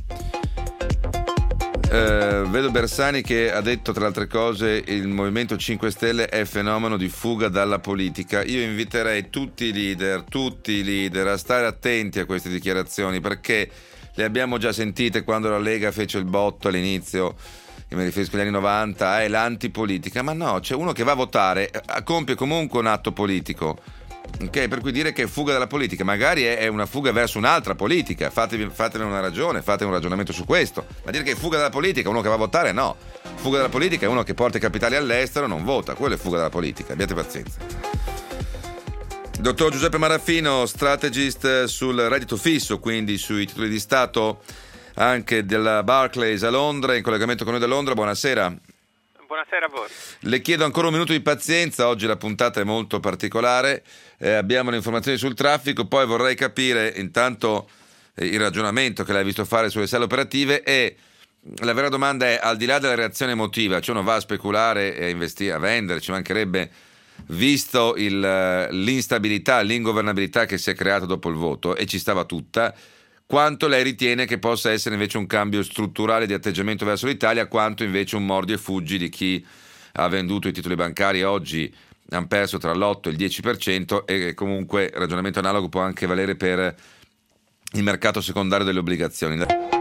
Eh, vedo Bersani che ha detto, tra le altre cose, il Movimento cinque Stelle è fenomeno di fuga dalla politica. Io inviterei tutti i leader, tutti i leader a stare attenti a queste dichiarazioni, perché le abbiamo già sentite quando la Lega fece il botto all'inizio, mi riferisco agli anni novanta, è l'antipolitica. Ma no, c'è uno che va a votare, compie comunque un atto politico. Ok, per cui dire che è fuga dalla politica magari è, è una fuga verso un'altra politica, fatevi, fatene una ragione, fate un ragionamento su questo, ma dire che è fuga dalla politica uno che va a votare, no. Fuga dalla politica è uno che porta i capitali all'estero e non vota, quello è fuga dalla politica, abbiate pazienza. Dottor Giuseppe Maraffino, strategist sul reddito fisso, quindi sui titoli di Stato anche della Barclays a Londra, in collegamento con noi da Londra, buonasera. Buonasera a voi. Le chiedo ancora un minuto di pazienza, oggi la puntata è molto particolare, eh, abbiamo le informazioni sul traffico, poi vorrei capire intanto eh, il ragionamento che lei ha visto fare sulle sale operative, e la vera domanda è, al di là della reazione emotiva, cioè uno va a speculare e a investire, a vendere, ci mancherebbe, visto il, l'instabilità, l'ingovernabilità che si è creata dopo il voto, e ci stava tutta, quanto lei ritiene che possa essere invece un cambio strutturale di atteggiamento verso l'Italia, quanto invece un mordi e fuggi di chi ha venduto i titoli bancari, oggi hanno perso tra l'otto e il dieci per cento, e comunque ragionamento analogo può anche valere per il mercato secondario delle obbligazioni.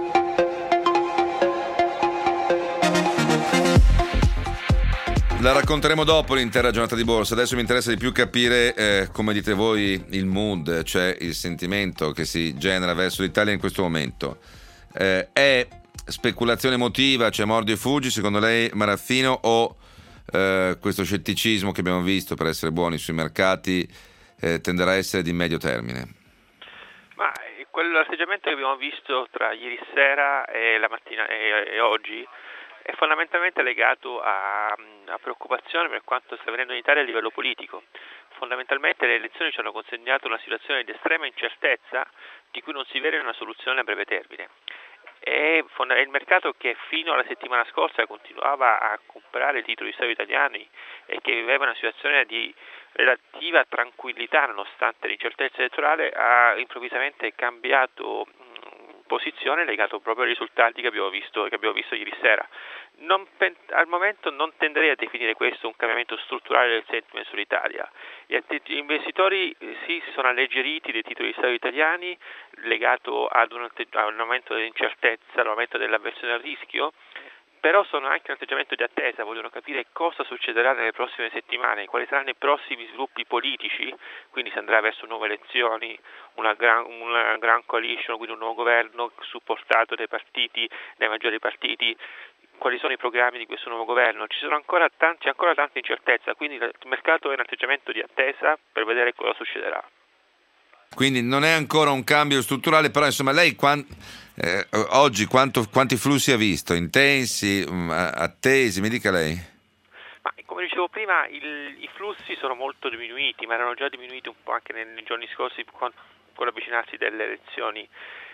La racconteremo dopo l'intera giornata di borsa. Adesso mi interessa di più capire, eh, come dite voi, il mood, cioè il sentimento che si genera verso l'Italia in questo momento. Eh, è speculazione emotiva, cioè mordi e fuggi, secondo lei, Maraffino, o eh, questo scetticismo che abbiamo visto, per essere buoni, sui mercati eh, tenderà a essere di medio termine? Ma quell'atteggiamento che abbiamo visto tra ieri sera e la mattina e, e oggi è fondamentalmente legato a, a preoccupazione per quanto sta avvenendo in Italia a livello politico. Fondamentalmente le elezioni ci hanno consegnato una situazione di estrema incertezza di cui non si vede una soluzione a breve termine. È il mercato che fino alla settimana scorsa continuava a comprare titoli di Stato italiani e che viveva una situazione di relativa tranquillità nonostante l'incertezza elettorale, ha improvvisamente cambiato posizione legato proprio ai risultati che abbiamo visto, che abbiamo visto ieri sera. Non, al momento non tenderei a definire questo un cambiamento strutturale del sentiment sull'Italia. Gli investitori eh, sì, si sono alleggeriti dei titoli di Stato italiani legato ad un, a un aumento dell'incertezza, all'aumento dell'avversione al rischio, però sono anche un atteggiamento di attesa, vogliono capire cosa succederà nelle prossime settimane, quali saranno i prossimi sviluppi politici, quindi si andrà verso nuove elezioni, una gran, una gran coalition, quindi un nuovo governo supportato dai partiti, dai maggiori partiti, quali sono i programmi di questo nuovo governo. Ci sono ancora tanti, c'è ancora tanta incertezza, quindi il mercato è in atteggiamento di attesa per vedere cosa succederà. Quindi non è ancora un cambio strutturale, però insomma lei quant, eh, oggi quanto, quanti flussi ha visto? Intensi, mh, attesi, mi dica lei. Ma come dicevo prima, il, i flussi sono molto diminuiti, ma erano già diminuiti un po' anche nei, nei giorni scorsi con, con l'avvicinarsi delle elezioni.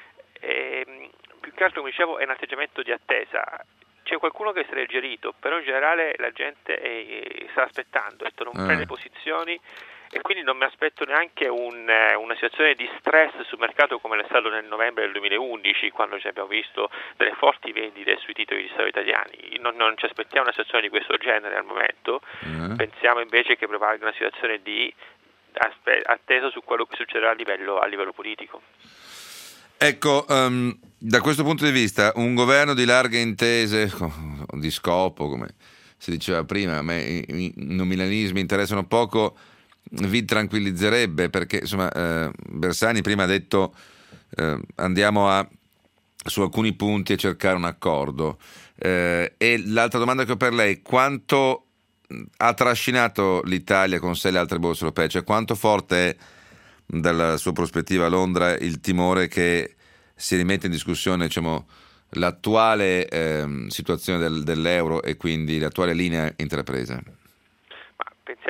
E, più che altro, come dicevo, è un atteggiamento di attesa. C'è qualcuno che si è alleggerito, però in generale la gente è, sta aspettando, non ah. prende posizioni, e quindi non mi aspetto neanche un, una situazione di stress sul mercato come è stato nel novembre del duemilaundici, quando ci abbiamo visto delle forti vendite sui titoli di Stato italiani. Non, non ci aspettiamo una situazione di questo genere al momento, mm. pensiamo invece che prevalga una situazione di attesa su quello che succederà a livello, a livello politico. Ecco, um, da questo punto di vista, un governo di larghe intese, di scopo, come si diceva prima, a me i nominalismi interessano poco, vi tranquillizzerebbe, perché insomma eh, Bersani prima ha detto eh, andiamo a su alcuni punti a cercare un accordo, eh, e l'altra domanda che ho per lei: quanto ha trascinato l'Italia con sé le altre borse europee, cioè quanto forte è dalla sua prospettiva a Londra il timore che si rimetta in discussione, diciamo, l'attuale eh, situazione del, dell'euro e quindi l'attuale linea intrapresa? Ma pensiamo che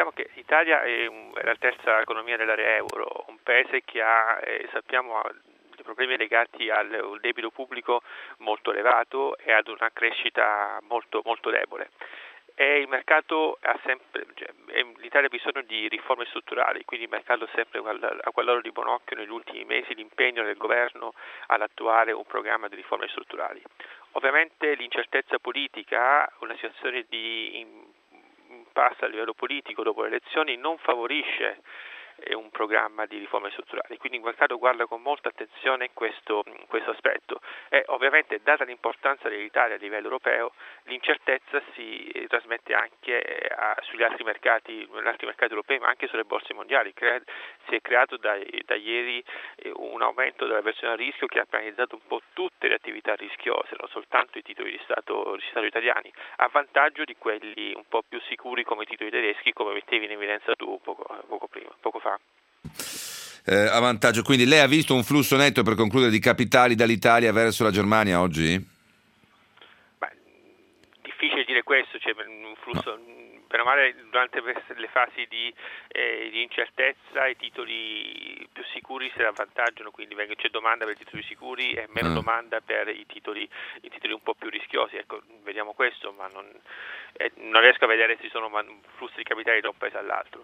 l'Italia è, un, è la terza economia dell'area euro, un paese che ha, eh, sappiamo, ha dei problemi legati al, al debito pubblico molto elevato e ad una crescita molto, molto debole. E il mercato ha sempre, cioè, l'Italia ha bisogno di riforme strutturali, quindi il mercato sempre a guardare di buon occhio negli ultimi mesi l'impegno del governo ad attuare un programma di riforme strutturali. Ovviamente l'incertezza politica, una situazione di impasse a livello politico dopo le elezioni non favorisce un programma di riforme strutturali, quindi il mercato guarda con molta attenzione questo, questo aspetto e ovviamente, data l'importanza dell'Italia a livello europeo, l'incertezza si trasmette anche a, sugli altri mercati, negli altri mercati europei, ma anche sulle borse mondiali. Cre- si è creato da, da ieri un aumento della versione a rischio che ha penalizzato un po' tutte le attività rischiose, non soltanto i titoli di Stato, di Stato italiani, a vantaggio di quelli un po' più sicuri come i titoli tedeschi, come mettevi in evidenza tu poco, poco prima, poco fa. Eh, a vantaggio, quindi lei ha visto un flusso netto, per concludere, di capitali dall'Italia verso la Germania oggi? Beh, difficile dire questo, cioè un flusso, no. Per male durante le fasi di, eh, di incertezza i titoli più sicuri si avvantaggiano, quindi c'è domanda per i titoli sicuri e meno mm. domanda per i titoli, i titoli un po' più rischiosi. Ecco, vediamo questo, ma non, eh, non riesco a vedere se ci sono flussi di capitali da un paese all'altro.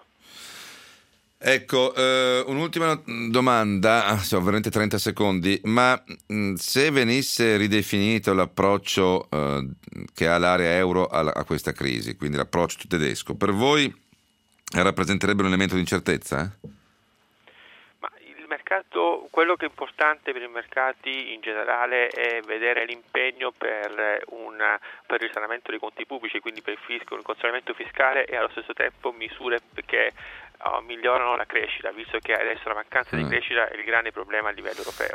Ecco, eh, un'ultima domanda, sono veramente trenta secondi, ma mh, se venisse ridefinito l'approccio eh, che ha l'area euro a, a questa crisi, quindi l'approccio tedesco, per voi rappresenterebbe un elemento di incertezza? Eh? Ma il mercato, quello che è importante per i mercati in generale è vedere l'impegno per, una, per il risanamento dei conti pubblici, quindi per il fisco, il consolidamento fiscale e allo stesso tempo misure che Oh, migliorano la crescita, visto che adesso la mancanza mm. di crescita è il grande problema a livello europeo.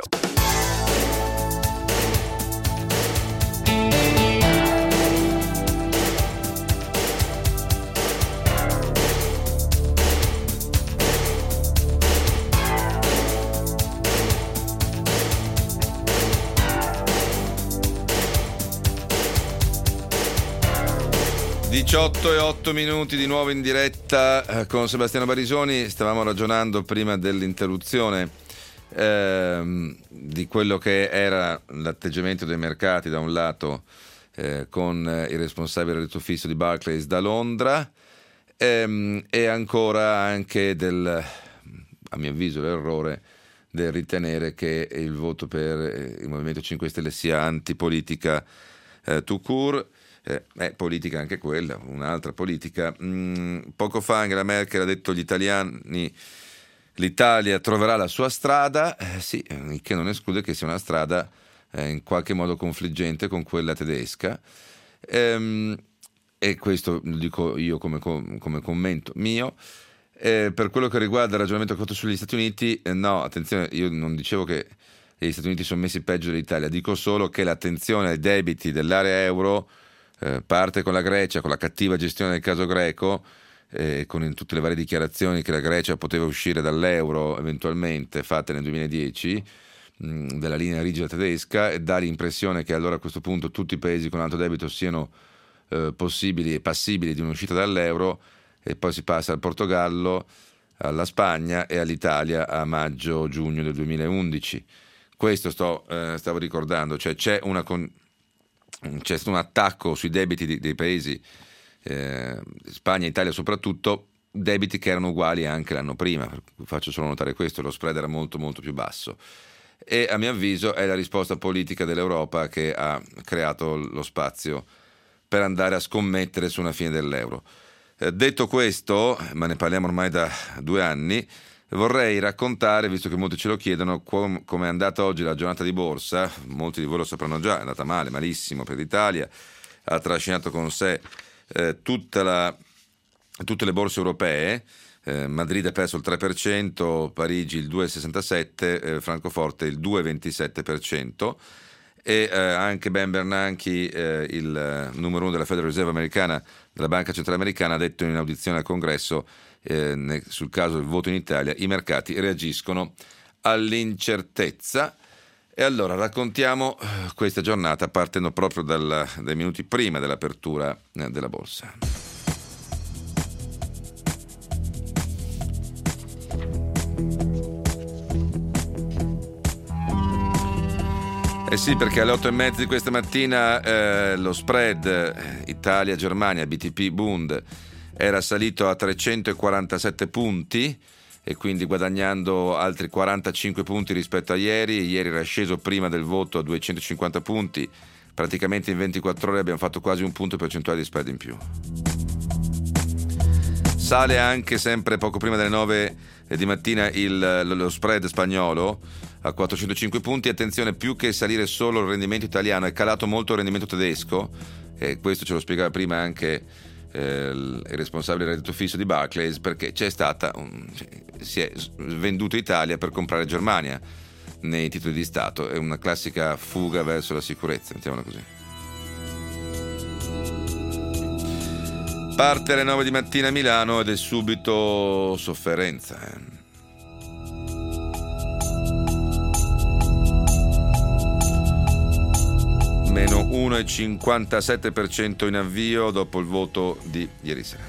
diciotto e otto minuti di nuovo in diretta eh, con Sebastiano Barisoni. Stavamo ragionando prima dell'interruzione ehm, di quello che era l'atteggiamento dei mercati da un lato eh, con eh, il responsabile del reddito fisso di Barclays da Londra ehm, e ancora anche del, a mio avviso, l'errore del ritenere che il voto per eh, il Movimento cinque Stelle sia antipolitica eh, tout court. Eh, è politica anche quella, un'altra politica. Mm, poco fa Angela Merkel ha detto: gli italiani, l'Italia troverà la sua strada, eh, sì, il che non esclude che sia una strada eh, in qualche modo confliggente con quella tedesca, ehm, e questo lo dico io come, come commento mio. Eh, per quello che riguarda il ragionamento che ho fatto sugli Stati Uniti, eh, no, attenzione, io non dicevo che gli Stati Uniti sono messi peggio dell'Italia, dico solo che l'attenzione ai debiti dell'area euro Eh, parte con la Grecia, con la cattiva gestione del caso greco, eh, con in tutte le varie dichiarazioni che la Grecia poteva uscire dall'euro eventualmente fatte nel duemiladieci, mh, della linea rigida tedesca, e dà l'impressione che allora a questo punto tutti i paesi con alto debito siano eh, possibili e passibili di un'uscita dall'euro, e poi si passa al Portogallo, alla Spagna e all'Italia a maggio-giugno del duemilaundici. Questo sto, eh, stavo ricordando, cioè c'è una con- c'è stato un attacco sui debiti di, dei paesi, eh, Spagna e Italia soprattutto, debiti che erano uguali anche l'anno prima. Faccio solo notare questo, lo spread era molto molto più basso, e a mio avviso è la risposta politica dell'Europa che ha creato lo spazio per andare a scommettere su una fine dell'euro. Eh, detto questo, ma ne parliamo ormai da due anni, vorrei raccontare, visto che molti ce lo chiedono, com- come è andata oggi la giornata di borsa. Molti di voi lo sapranno già, è andata male, malissimo per l'Italia, ha trascinato con sé eh, tutta la, tutte le borse europee. eh, Madrid ha perso il tre per cento, Parigi il due virgola sessantasette per cento, eh, Francoforte il due virgola ventisette per cento, e eh, anche Ben Bernanke, eh, il eh, numero uno della Federal Reserve americana, della Banca Centrale Americana, ha detto in audizione al Congresso eh, ne, sul caso del voto in Italia: i mercati reagiscono all'incertezza. E allora raccontiamo questa giornata partendo proprio dal, dai minuti prima dell'apertura eh, della borsa. Eh sì, perché alle otto e mezza di questa mattina eh, lo spread eh, Italia-Germania B T P Bund era salito a trecentoquarantasette punti e quindi guadagnando altri quarantacinque punti rispetto a ieri. Ieri era sceso prima del voto a duecentocinquanta punti, praticamente in ventiquattro ore abbiamo fatto quasi un punto percentuale di spread in più. Sale anche sempre poco prima delle nove di mattina il, lo spread spagnolo a quattrocentocinque punti. Attenzione, più che salire solo il rendimento italiano è calato molto il rendimento tedesco, e questo ce lo spiegava prima anche eh, il responsabile del reddito fisso di Barclays, perché c'è stata un, si è venduto Italia per comprare Germania nei titoli di Stato. È una classica fuga verso la sicurezza, mettiamola così. Parte alle nove di mattina a Milano ed è subito sofferenza. Eh. Meno uno virgola cinquantasette per cento in avvio dopo il voto di ieri sera.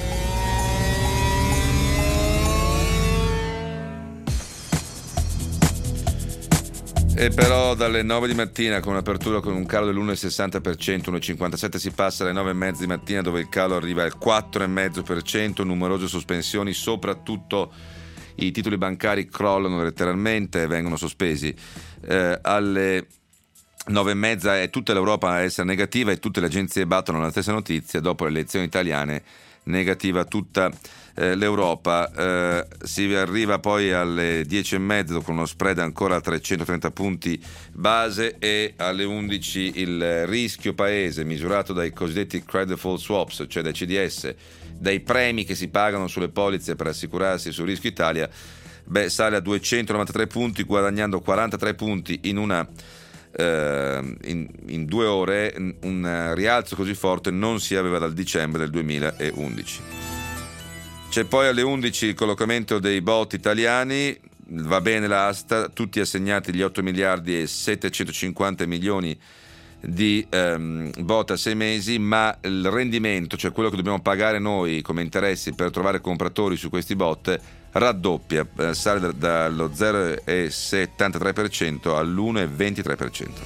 E però dalle nove di mattina, con un'apertura con un calo dell'uno virgola sessanta per cento, uno virgola cinquantasette, si passa alle nove e mezza di mattina, dove il calo arriva al quattro virgola cinque per cento, numerose sospensioni, soprattutto i titoli bancari crollano letteralmente, vengono sospesi. Eh, alle nove e mezza è tutta l'Europa a essere negativa e tutte le agenzie battono la stessa notizia. Dopo le elezioni italiane, negativa tutta eh, l'Europa. Eh, si arriva poi alle dieci e mezza con uno spread ancora a trecentotrenta punti base, e alle undici il rischio paese misurato dai cosiddetti credit default swaps, cioè dai C D S, dai premi che si pagano sulle polizze per assicurarsi sul rischio Italia, beh, sale a duecentonovantatré punti, guadagnando quarantatré punti in una In, in due ore. Un rialzo così forte non si aveva dal dicembre del duemilaundici. C'è poi alle undici il collocamento dei bot italiani, va bene l'asta, tutti assegnati gli otto miliardi e settecentocinquanta milioni di ehm, bot a sei mesi, ma il rendimento, cioè quello che dobbiamo pagare noi come interessi per trovare compratori su questi bot, raddoppia, eh, sale da, dallo zero virgola settantatré per cento all'uno virgola ventitré per cento.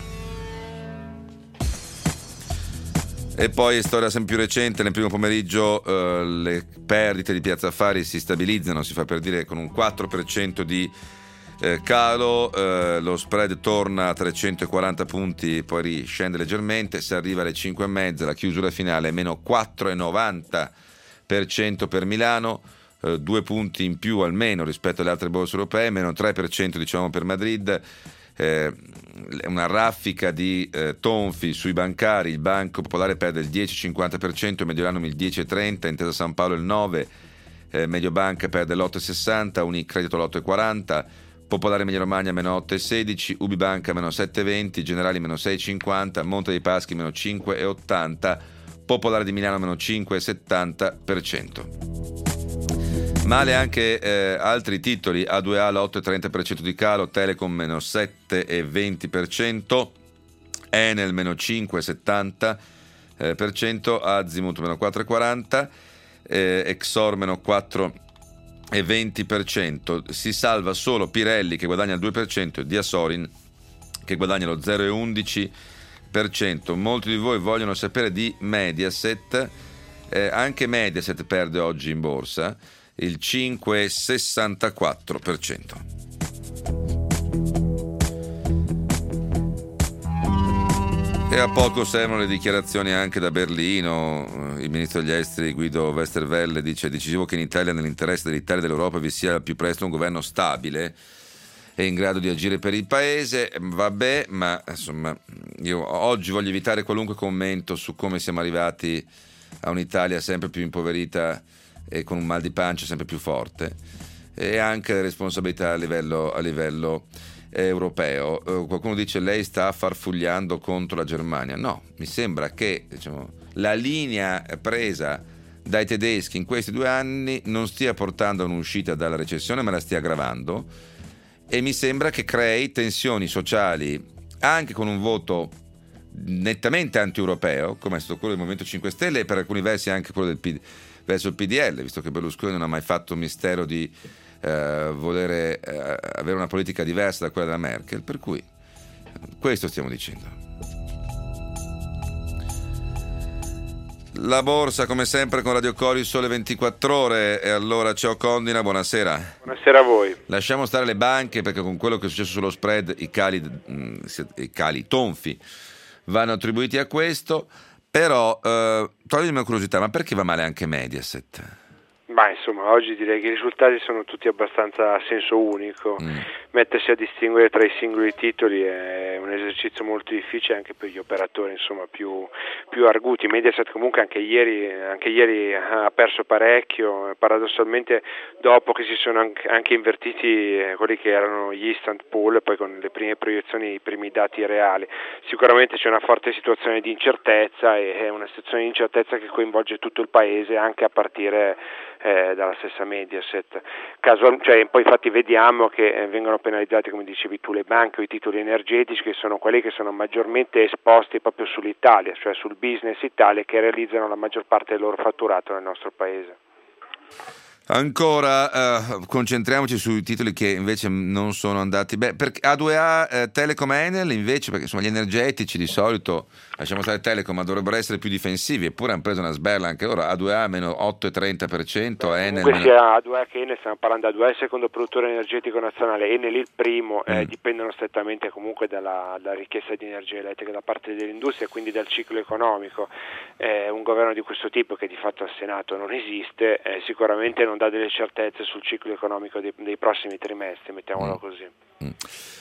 E poi, storia sempre più recente, nel primo pomeriggio eh, le perdite di Piazza Affari si stabilizzano, si fa per dire, con un quattro per cento di eh, calo, eh, lo spread torna a trecentoquaranta punti, poi riscende leggermente, si arriva alle cinque e mezza, la chiusura finale è meno quattro virgola novanta per cento per Milano, Uh, due punti in più almeno rispetto alle altre borse europee, meno tre per cento diciamo per Madrid. Eh, una raffica di eh, tonfi sui bancari. Il Banco Popolare perde il dieci virgola cinquanta per cento, Mediolanum il dieci virgola trenta per cento, Intesa San Paolo il nove per cento, eh, Mediobanca perde l'otto virgola sessanta per cento, Unicredito l'otto virgola quaranta per cento, Popolare Emilia Romagna meno otto virgola sedici per cento, Ubibanca meno sette virgola venti per cento, Generali meno sei virgola cinquanta per cento, Monte dei Paschi meno cinque virgola ottanta per cento, Popolare di Milano meno cinque virgola settanta per cento. Male anche eh, altri titoli. A due A l'otto virgola trenta per cento di calo, Telecom meno sette virgola venti per cento, Enel meno cinque virgola settanta per cento, Azimut meno quattro virgola quaranta per cento, eh, Exor meno quattro virgola venti per cento. Si salva solo Pirelli che guadagna il due per cento e Diasorin che guadagna lo zero virgola undici per cento. Molti di voi vogliono sapere di Mediaset. Eh, anche Mediaset perde oggi in borsa il cinque virgola sessantaquattro per cento. E a poco servono le dichiarazioni anche da Berlino. Il ministro degli esteri Guido Westerwelle dice: è decisivo che in Italia, nell'interesse dell'Italia e dell'Europa, vi sia al più presto un governo stabile e in grado di agire per il paese. Vabbè, ma insomma, io oggi voglio evitare qualunque commento su come siamo arrivati a un'Italia sempre più impoverita e con un mal di pancia sempre più forte, e anche le responsabilità a livello, a livello eh, europeo. Eh, qualcuno dice: lei sta farfugliando contro la Germania. No, mi sembra che diciamo, la linea presa dai tedeschi in questi due anni non stia portando a un'uscita dalla recessione, ma la stia aggravando, e mi sembra che crei tensioni sociali anche con un voto nettamente anti-europeo, come è stato quello del Movimento cinque Stelle, e per alcuni versi anche quello del P D, verso il P D L, visto che Berlusconi non ha mai fatto mistero di eh, volere eh, avere una politica diversa da quella della Merkel, per cui Questo stiamo dicendo. La borsa come sempre con Radio Cori Sole ventiquattro Ore. E allora ciao Condina, buonasera. Buonasera a voi. Lasciamo stare le banche perché con quello che è successo sullo spread i cali, i cali tonfi vanno attribuiti a questo. Però eh, toglimi una curiosità, ma perché va male anche Mediaset? Ma insomma, oggi direi che i risultati sono tutti abbastanza a senso unico. Mm. Mettersi a distinguere tra i singoli titoli è un esercizio molto difficile anche per gli operatori, insomma, più, più arguti. Mediaset comunque anche ieri, anche ieri ha perso parecchio, paradossalmente dopo che si sono anche, anche invertiti quelli che erano gli instant pool, poi con le prime proiezioni, i primi dati reali. Sicuramente c'è una forte situazione di incertezza e è una situazione di incertezza che coinvolge tutto il paese, anche a partire Eh, dalla stessa Mediaset. Casual, cioè, poi infatti vediamo che eh, vengono penalizzate, come dicevi tu, le banche o i titoli energetici, che sono quelli che sono maggiormente esposti proprio sull'Italia, cioè sul business Italia, che realizzano la maggior parte del loro fatturato nel nostro paese. Ancora eh, concentriamoci sui titoli che invece non sono andati bene. Per A due A, eh, Telecom e Enel invece, perché insomma gli energetici di solito, lasciamo stare Telecom, ma dovrebbero essere più difensivi, eppure hanno preso una sberla anche loro. A due A meno otto virgola trenta per cento, Enel Comunque meno... sia A due A che Enel, stiamo parlando A due A è il secondo produttore energetico nazionale, Enel il primo, eh, mm. dipendono strettamente comunque dalla, dalla richiesta di energia elettrica da parte dell'industria e quindi dal ciclo economico. Eh, un governo di questo tipo, che di fatto al Senato non esiste, eh, sicuramente non dà delle certezze sul ciclo economico dei, dei prossimi trimestri, mettiamolo mm. così. Mm.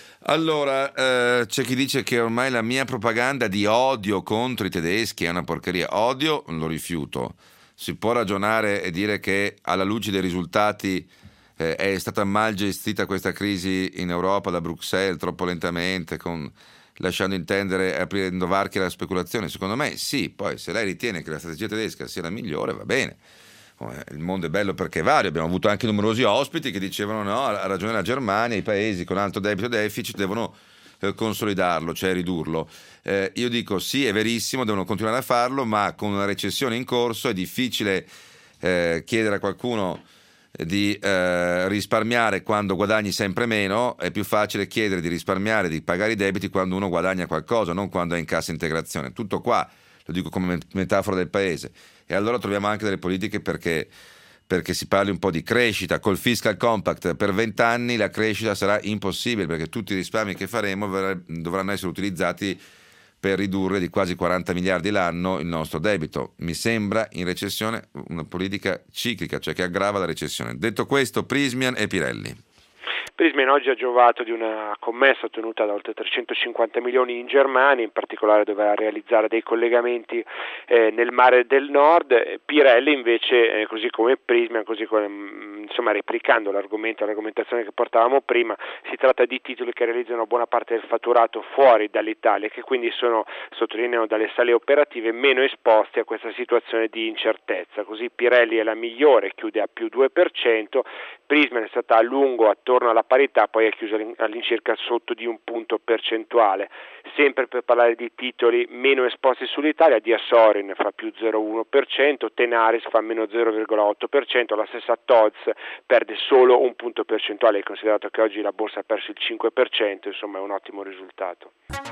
Allora, eh, c'è chi dice che ormai la mia propaganda di odio contro i tedeschi è una porcheria. Odio lo rifiuto. Si può ragionare e dire che alla luce dei risultati eh, è stata mal gestita questa crisi in Europa da Bruxelles troppo lentamente, con, lasciando intendere, aprendo varchi alla speculazione. Secondo me sì, poi se lei ritiene che la strategia tedesca sia la migliore, va bene. Il mondo è bello perché è vario, abbiamo avuto anche numerosi ospiti che dicevano no, ha ragione la Germania, i paesi con alto debito e deficit devono eh, consolidarlo, cioè ridurlo. Eh, io dico sì, è verissimo, devono continuare a farlo, ma con una recessione in corso è difficile eh, chiedere a qualcuno di eh, risparmiare quando guadagni sempre meno, è più facile chiedere di risparmiare, di pagare i debiti quando uno guadagna qualcosa, non quando è in cassa integrazione. Tutto qua, lo dico come metafora del paese. E allora troviamo anche delle politiche perché, perché si parli un po' di crescita. Col fiscal compact per vent'anni la crescita sarà impossibile, perché tutti i risparmi che faremo dovranno essere utilizzati per ridurre di quasi quaranta miliardi l'anno il nostro debito. Mi sembra in recessione una politica ciclica, cioè che aggrava la recessione. Detto questo, Prysmian e Pirelli. Prysmian oggi ha giovato di una commessa ottenuta da oltre trecentocinquanta milioni in Germania, in particolare dovrà realizzare dei collegamenti eh, nel mare del nord. Pirelli invece, eh, così come Prysmian, così come, insomma replicando l'argomento, l'argomentazione che portavamo prima, si tratta di titoli che realizzano buona parte del fatturato fuori dall'Italia, che quindi sono, sottolineano, dalle sale operative meno esposti a questa situazione di incertezza. Così Pirelli è la migliore, chiude a più due per cento, Prysmian è stata a lungo attorno alla parità, poi è chiusa all'incirca sotto di un punto percentuale. Sempre per parlare di titoli meno esposti sull'Italia, Diasorin fa più zero virgola uno per cento, Tenaris fa meno zero virgola otto per cento, la stessa T O Z perde solo un punto percentuale, considerato che oggi la borsa ha perso il cinque per cento, insomma è un ottimo risultato.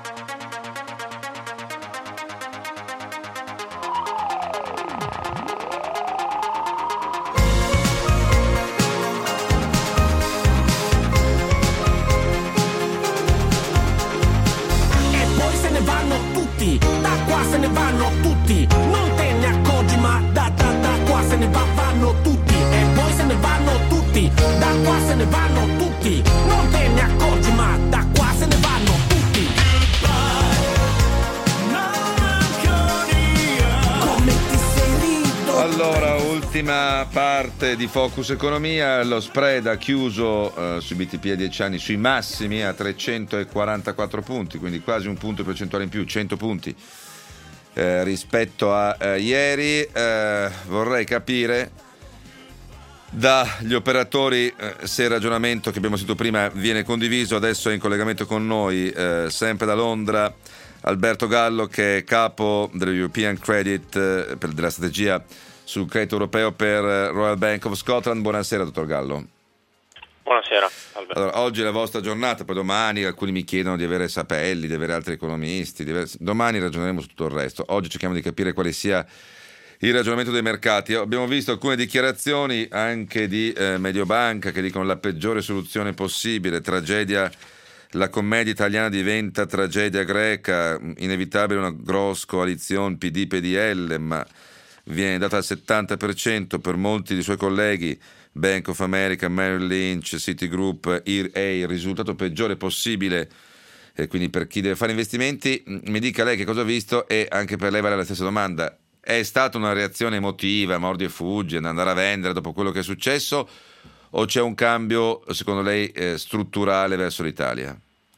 Da qua se ne vanno tutti, non te ne accorgi, ma da, da, da qua se ne va, vanno tutti, e poi se ne vanno tutti, da qua se ne vanno tutti, non te ne accorgi, ma da qua se ne vanno tutti. Come ti sei ridotto. Allora, ultima parte di Focus Economia, lo spread ha chiuso eh, sui B T P a dieci anni sui massimi a trecentoquarantaquattro punti, quindi quasi un punto percentuale in più, cento punti eh, rispetto a eh, ieri. Eh, vorrei capire dagli operatori eh, se il ragionamento che abbiamo sentito prima viene condiviso. Adesso è in collegamento con noi, eh, sempre da Londra, Alberto Gallo, che è capo dell'European Credit, eh, per, della strategia sul credito europeo per Royal Bank of Scotland. Buonasera, dottor Gallo. Buonasera. Salve. Allora, oggi è la vostra giornata, poi domani alcuni mi chiedono di avere Sapelli, di avere altri economisti, di avere... domani ragioneremo su tutto il resto. Oggi cerchiamo di capire quale sia il ragionamento dei mercati. Abbiamo visto alcune dichiarazioni anche di eh, Mediobanca che dicono la peggiore soluzione possibile, tragedia, la commedia italiana diventa tragedia greca, inevitabile una grossa coalizione P D P D L, ma viene data al settanta per cento per molti dei suoi colleghi, Bank of America, Merrill Lynch, Citigroup, I R A, il risultato peggiore possibile. E quindi per chi deve fare investimenti, mi dica lei che cosa ha visto, e anche per lei vale la stessa domanda. È stata una reazione emotiva, mordi e fuggi, andare a vendere dopo quello che è successo, o c'è un cambio, secondo lei, eh, strutturale verso l'Italia?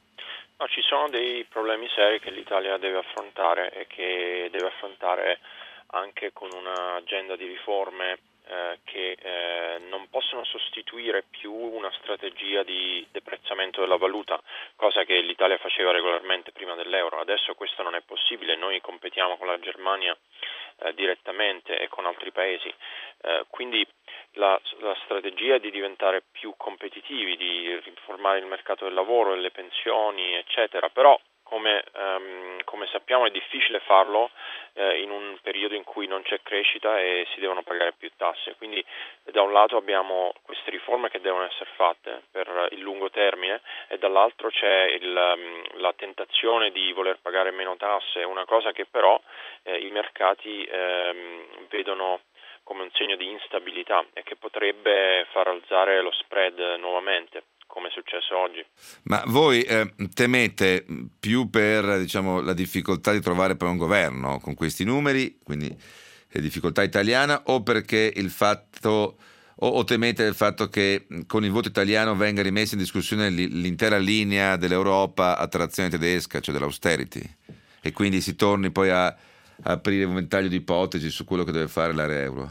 No, ci sono dei problemi seri che l'Italia deve affrontare e che deve affrontare anche con un'agenda di riforme eh, che eh, non possono sostituire più una strategia di deprezzamento della valuta, cosa che l'Italia faceva regolarmente prima dell'euro. Adesso questo non è possibile, noi competiamo con la Germania eh, direttamente e con altri paesi, eh, quindi la, la strategia di diventare più competitivi, di riformare il mercato del lavoro e le pensioni, eccetera, però come, um, come sappiamo è difficile farlo eh, in un periodo in cui non c'è crescita e si devono pagare più tasse, quindi da un lato abbiamo queste riforme che devono essere fatte per il lungo termine e dall'altro c'è il, um, la tentazione di voler pagare meno tasse, una cosa che però eh, i mercati eh, vedono come un segno di instabilità e che potrebbe far alzare lo spread nuovamente, come è successo oggi. Ma voi eh, temete più per, diciamo, la difficoltà di trovare poi un governo con questi numeri, quindi le difficoltà italiana, o perché il fatto o, o temete il fatto che con il voto italiano venga rimessa in discussione l'intera linea dell'Europa a trazione tedesca, cioè dell'austerity, e quindi si torni poi a aprire un ventaglio di ipotesi su quello che deve fare l'area euro?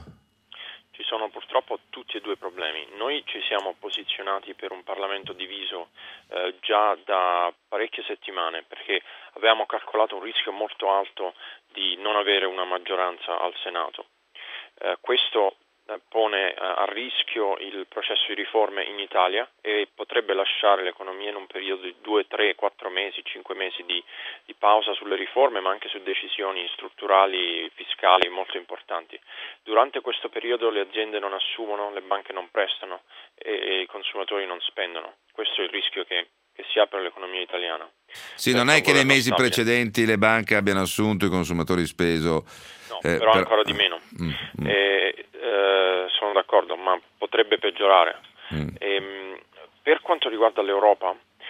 Ci sono purtroppo tutti e due i problemi. Noi ci siamo posizionati per un Parlamento diviso eh, già da parecchie settimane, perché avevamo calcolato un rischio molto alto di non avere una maggioranza al Senato. Eh, questo pone a rischio il processo di riforme in Italia e potrebbe lasciare l'economia in un periodo di due, tre, quattro mesi, cinque mesi di, di pausa sulle riforme, ma anche su decisioni strutturali, fiscali molto importanti. Durante questo periodo le aziende non assumono, le banche non prestano e, e i consumatori non spendono. Questo è il rischio che, che si apre all'economia italiana. Sì, non è che nei mesi stabile. precedenti le banche abbiano assunto, i consumatori speso. No, eh, però per... ancora di meno. Mm, mm. E, eh, sono d'accordo, ma potrebbe peggiorare. Mm. E, per quanto riguarda l'Europa,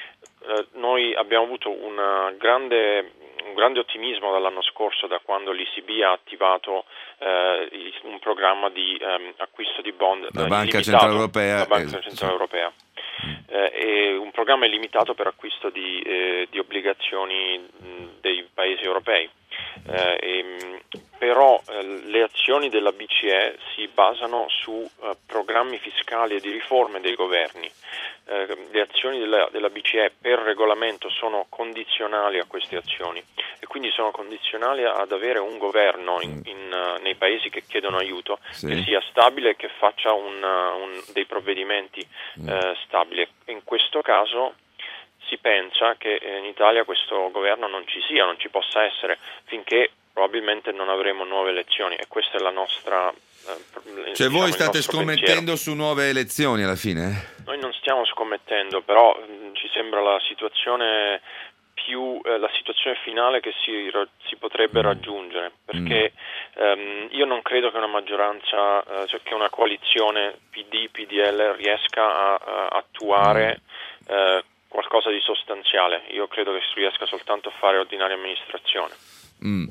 eh, noi abbiamo avuto una grande, un grande ottimismo dall'anno scorso, da quando l'E C B ha attivato eh, un programma di um, acquisto di bond. La eh, Banca Centrale Europea. La Banca eh, Centrale sì. Europea. Eh, è un programma illimitato per acquisto di, eh, di obbligazioni mh, dei paesi europei. Eh, e, però eh, le azioni della B C E si basano su eh, programmi fiscali e di riforme dei governi. Eh, le azioni della, della B C E per regolamento sono condizionali a queste azioni e quindi sono condizionali ad avere un governo in, in, uh, nei paesi che chiedono aiuto, sì, che sia stabile e che faccia un, uh, un, dei provvedimenti mm. eh, stabili. In questo caso si pensa che in Italia questo governo non ci sia, non ci possa essere finché probabilmente non avremo nuove elezioni, e questa è la nostra eh, cioè diciamo, voi state scommettendo pensiero. su nuove elezioni alla fine? Noi non stiamo scommettendo, però mh, ci sembra la situazione più eh, la situazione finale che si, si potrebbe raggiungere, perché mm. ehm, io non credo che una maggioranza, eh, cioè che una coalizione P D P D L riesca a, a attuare mm. eh, qualcosa di sostanziale. Io credo che si riesca soltanto a fare ordinaria amministrazione. Mm.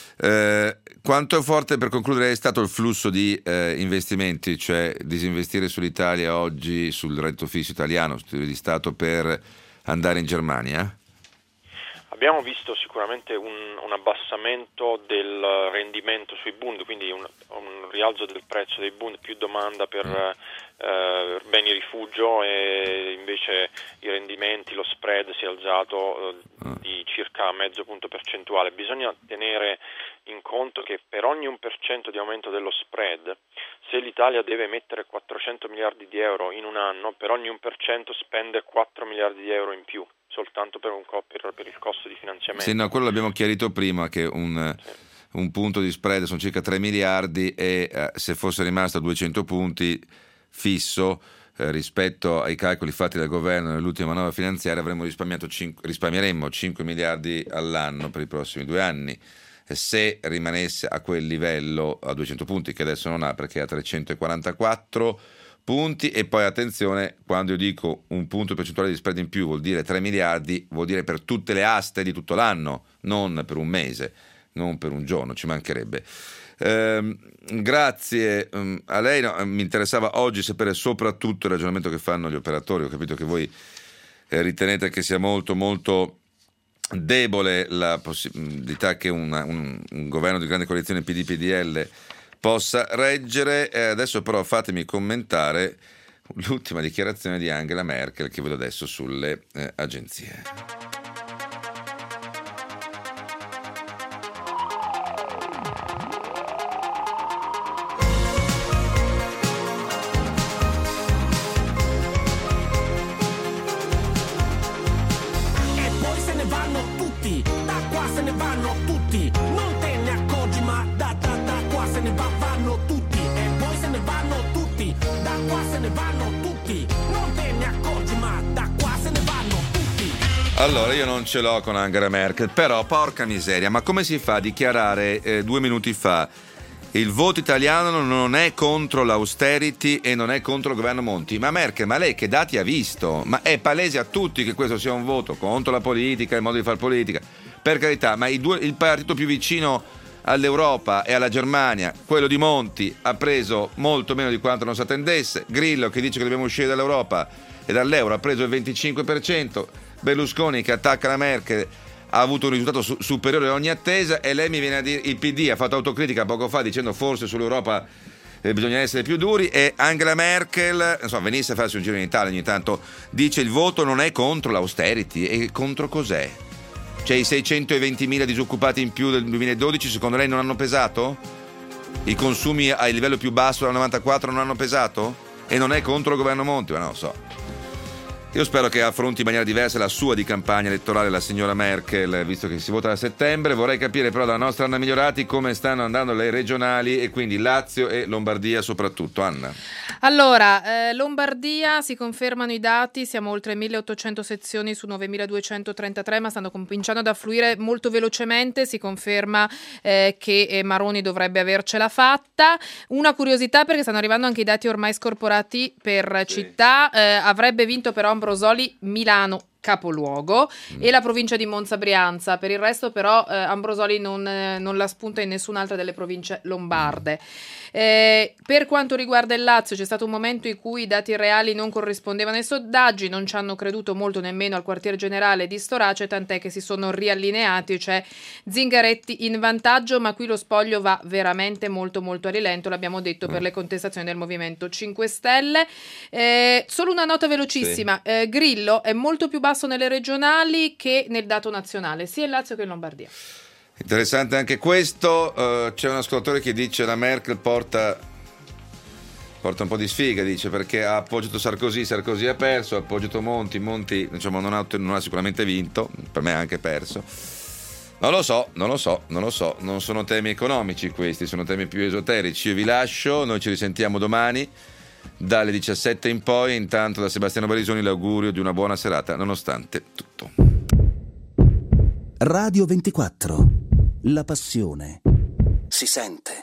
Eh, quanto è forte, per concludere, è stato il flusso di eh, investimenti, cioè disinvestire sull'Italia oggi, sul reddito fisso italiano, sul titolo di Stato, per andare in Germania? abbiamo visto sicuramente un, un abbassamento del rendimento sui Bund, quindi un, un rialzo del prezzo dei Bund, più domanda per eh, beni rifugio, e invece i rendimenti, lo spread si è alzato eh, di circa mezzo punto percentuale. Bisogna tenere in conto che per ogni un per cento di aumento dello spread, se l'Italia deve mettere quattrocento miliardi di euro in un anno, per ogni un per cento spende quattro miliardi di euro in più, soltanto per, un co- per, per il costo di finanziamento. Sì, no, quello l'abbiamo chiarito prima, che un, sì. un punto di spread sono circa tre miliardi e eh, se fosse rimasto a duecento punti fisso eh, rispetto ai calcoli fatti dal governo nell'ultima manovra finanziaria, avremmo risparmiato cinque, risparmieremmo cinque miliardi all'anno per i prossimi due anni. Se rimanesse a quel livello a duecento punti, che adesso non ha perché ha trecentoquarantaquattro punti, e poi attenzione, quando io dico un punto percentuale di spread in più vuol dire tre miliardi, vuol dire per tutte le aste di tutto l'anno, non per un mese, non per un giorno, ci mancherebbe. Eh, grazie um, a lei. No, mi interessava oggi sapere soprattutto il ragionamento che fanno gli operatori. Ho capito che voi eh, ritenete che sia molto molto debole la possibilità che una, un, un governo di grande coalizione P D P D L possa reggere. Eh, adesso però fatemi commentare l'ultima dichiarazione di Angela Merkel che vedo adesso sulle eh, agenzie. Allora, io non ce l'ho con Angela Merkel, però porca miseria, ma come si fa a dichiarare eh, due minuti fa il voto italiano non è contro l'austerity e non è contro il governo Monti? Ma Merkel, ma lei che dati ha visto? Ma è palese a tutti che questo sia un voto contro la politica, il modo di fare politica. Per carità, ma i due, il partito più vicino all'Europa e alla Germania, quello di Monti, ha preso molto meno di quanto non si attendesse. Grillo, che dice che dobbiamo uscire dall'Europa e dall'euro, ha preso il venticinque per cento. Berlusconi, che attacca la Merkel, ha avuto un risultato su- superiore a ogni attesa, e lei mi viene a dire, il P D ha fatto autocritica poco fa dicendo forse sull'Europa eh, bisogna essere più duri, e Angela Merkel, insomma, venisse a farsi un giro in Italia ogni tanto, dice il voto non è contro l'austerity. E contro cos'è? Cioè i seicentoventimila disoccupati in più del duemiladodici secondo lei non hanno pesato? I consumi a livello più basso dal novantaquattro non hanno pesato? E non è contro il governo Monti? Ma non lo so. Io spero che affronti in maniera diversa la sua di campagna elettorale la signora Merkel, visto che si vota a settembre. Vorrei capire però dalla nostra Anna Migliorati come stanno andando le regionali, e quindi Lazio e Lombardia soprattutto. Anna. Allora, eh, Lombardia, si confermano i dati, siamo oltre milleottocento sezioni su novemiladuecentotrentatré, ma stanno cominciando ad affluire molto velocemente. Si conferma eh, che eh, Maroni dovrebbe avercela fatta. Una curiosità, perché stanno arrivando anche i dati ormai scorporati per sì. città, eh, avrebbe vinto però Ambrosoli Milano capoluogo mm. e la provincia di Monza Brianza. Per il resto però eh, Ambrosoli non, eh, non la spunta in nessun'altra delle province lombarde. Eh, per quanto riguarda il Lazio, c'è stato un momento in cui i dati reali non corrispondevano ai sondaggi, non ci hanno creduto molto nemmeno al quartier generale di Storace, tant'è che si sono riallineati, cioè Zingaretti in vantaggio, ma qui lo spoglio va veramente molto molto a rilento, l'abbiamo detto, per le contestazioni del Movimento cinque Stelle. Eh, solo una nota velocissima, sì. eh, Grillo è molto più basso nelle regionali che nel dato nazionale, sia in Lazio che in Lombardia. Interessante anche questo. Uh, c'è un ascoltatore che dice la Merkel porta porta un po' di sfiga, dice, perché ha appoggiato Sarkozy, Sarkozy ha perso, ha appoggiato Monti, Monti diciamo, non, ha, non ha sicuramente vinto, per me ha anche perso. Non lo so, non lo so, non lo so, non sono temi economici questi, sono temi più esoterici. Io vi lascio, noi ci risentiamo domani dalle diciassette in poi. Intanto da Sebastiano Barisoni l'augurio di una buona serata nonostante tutto. Radio ventiquattro, la passione si sente.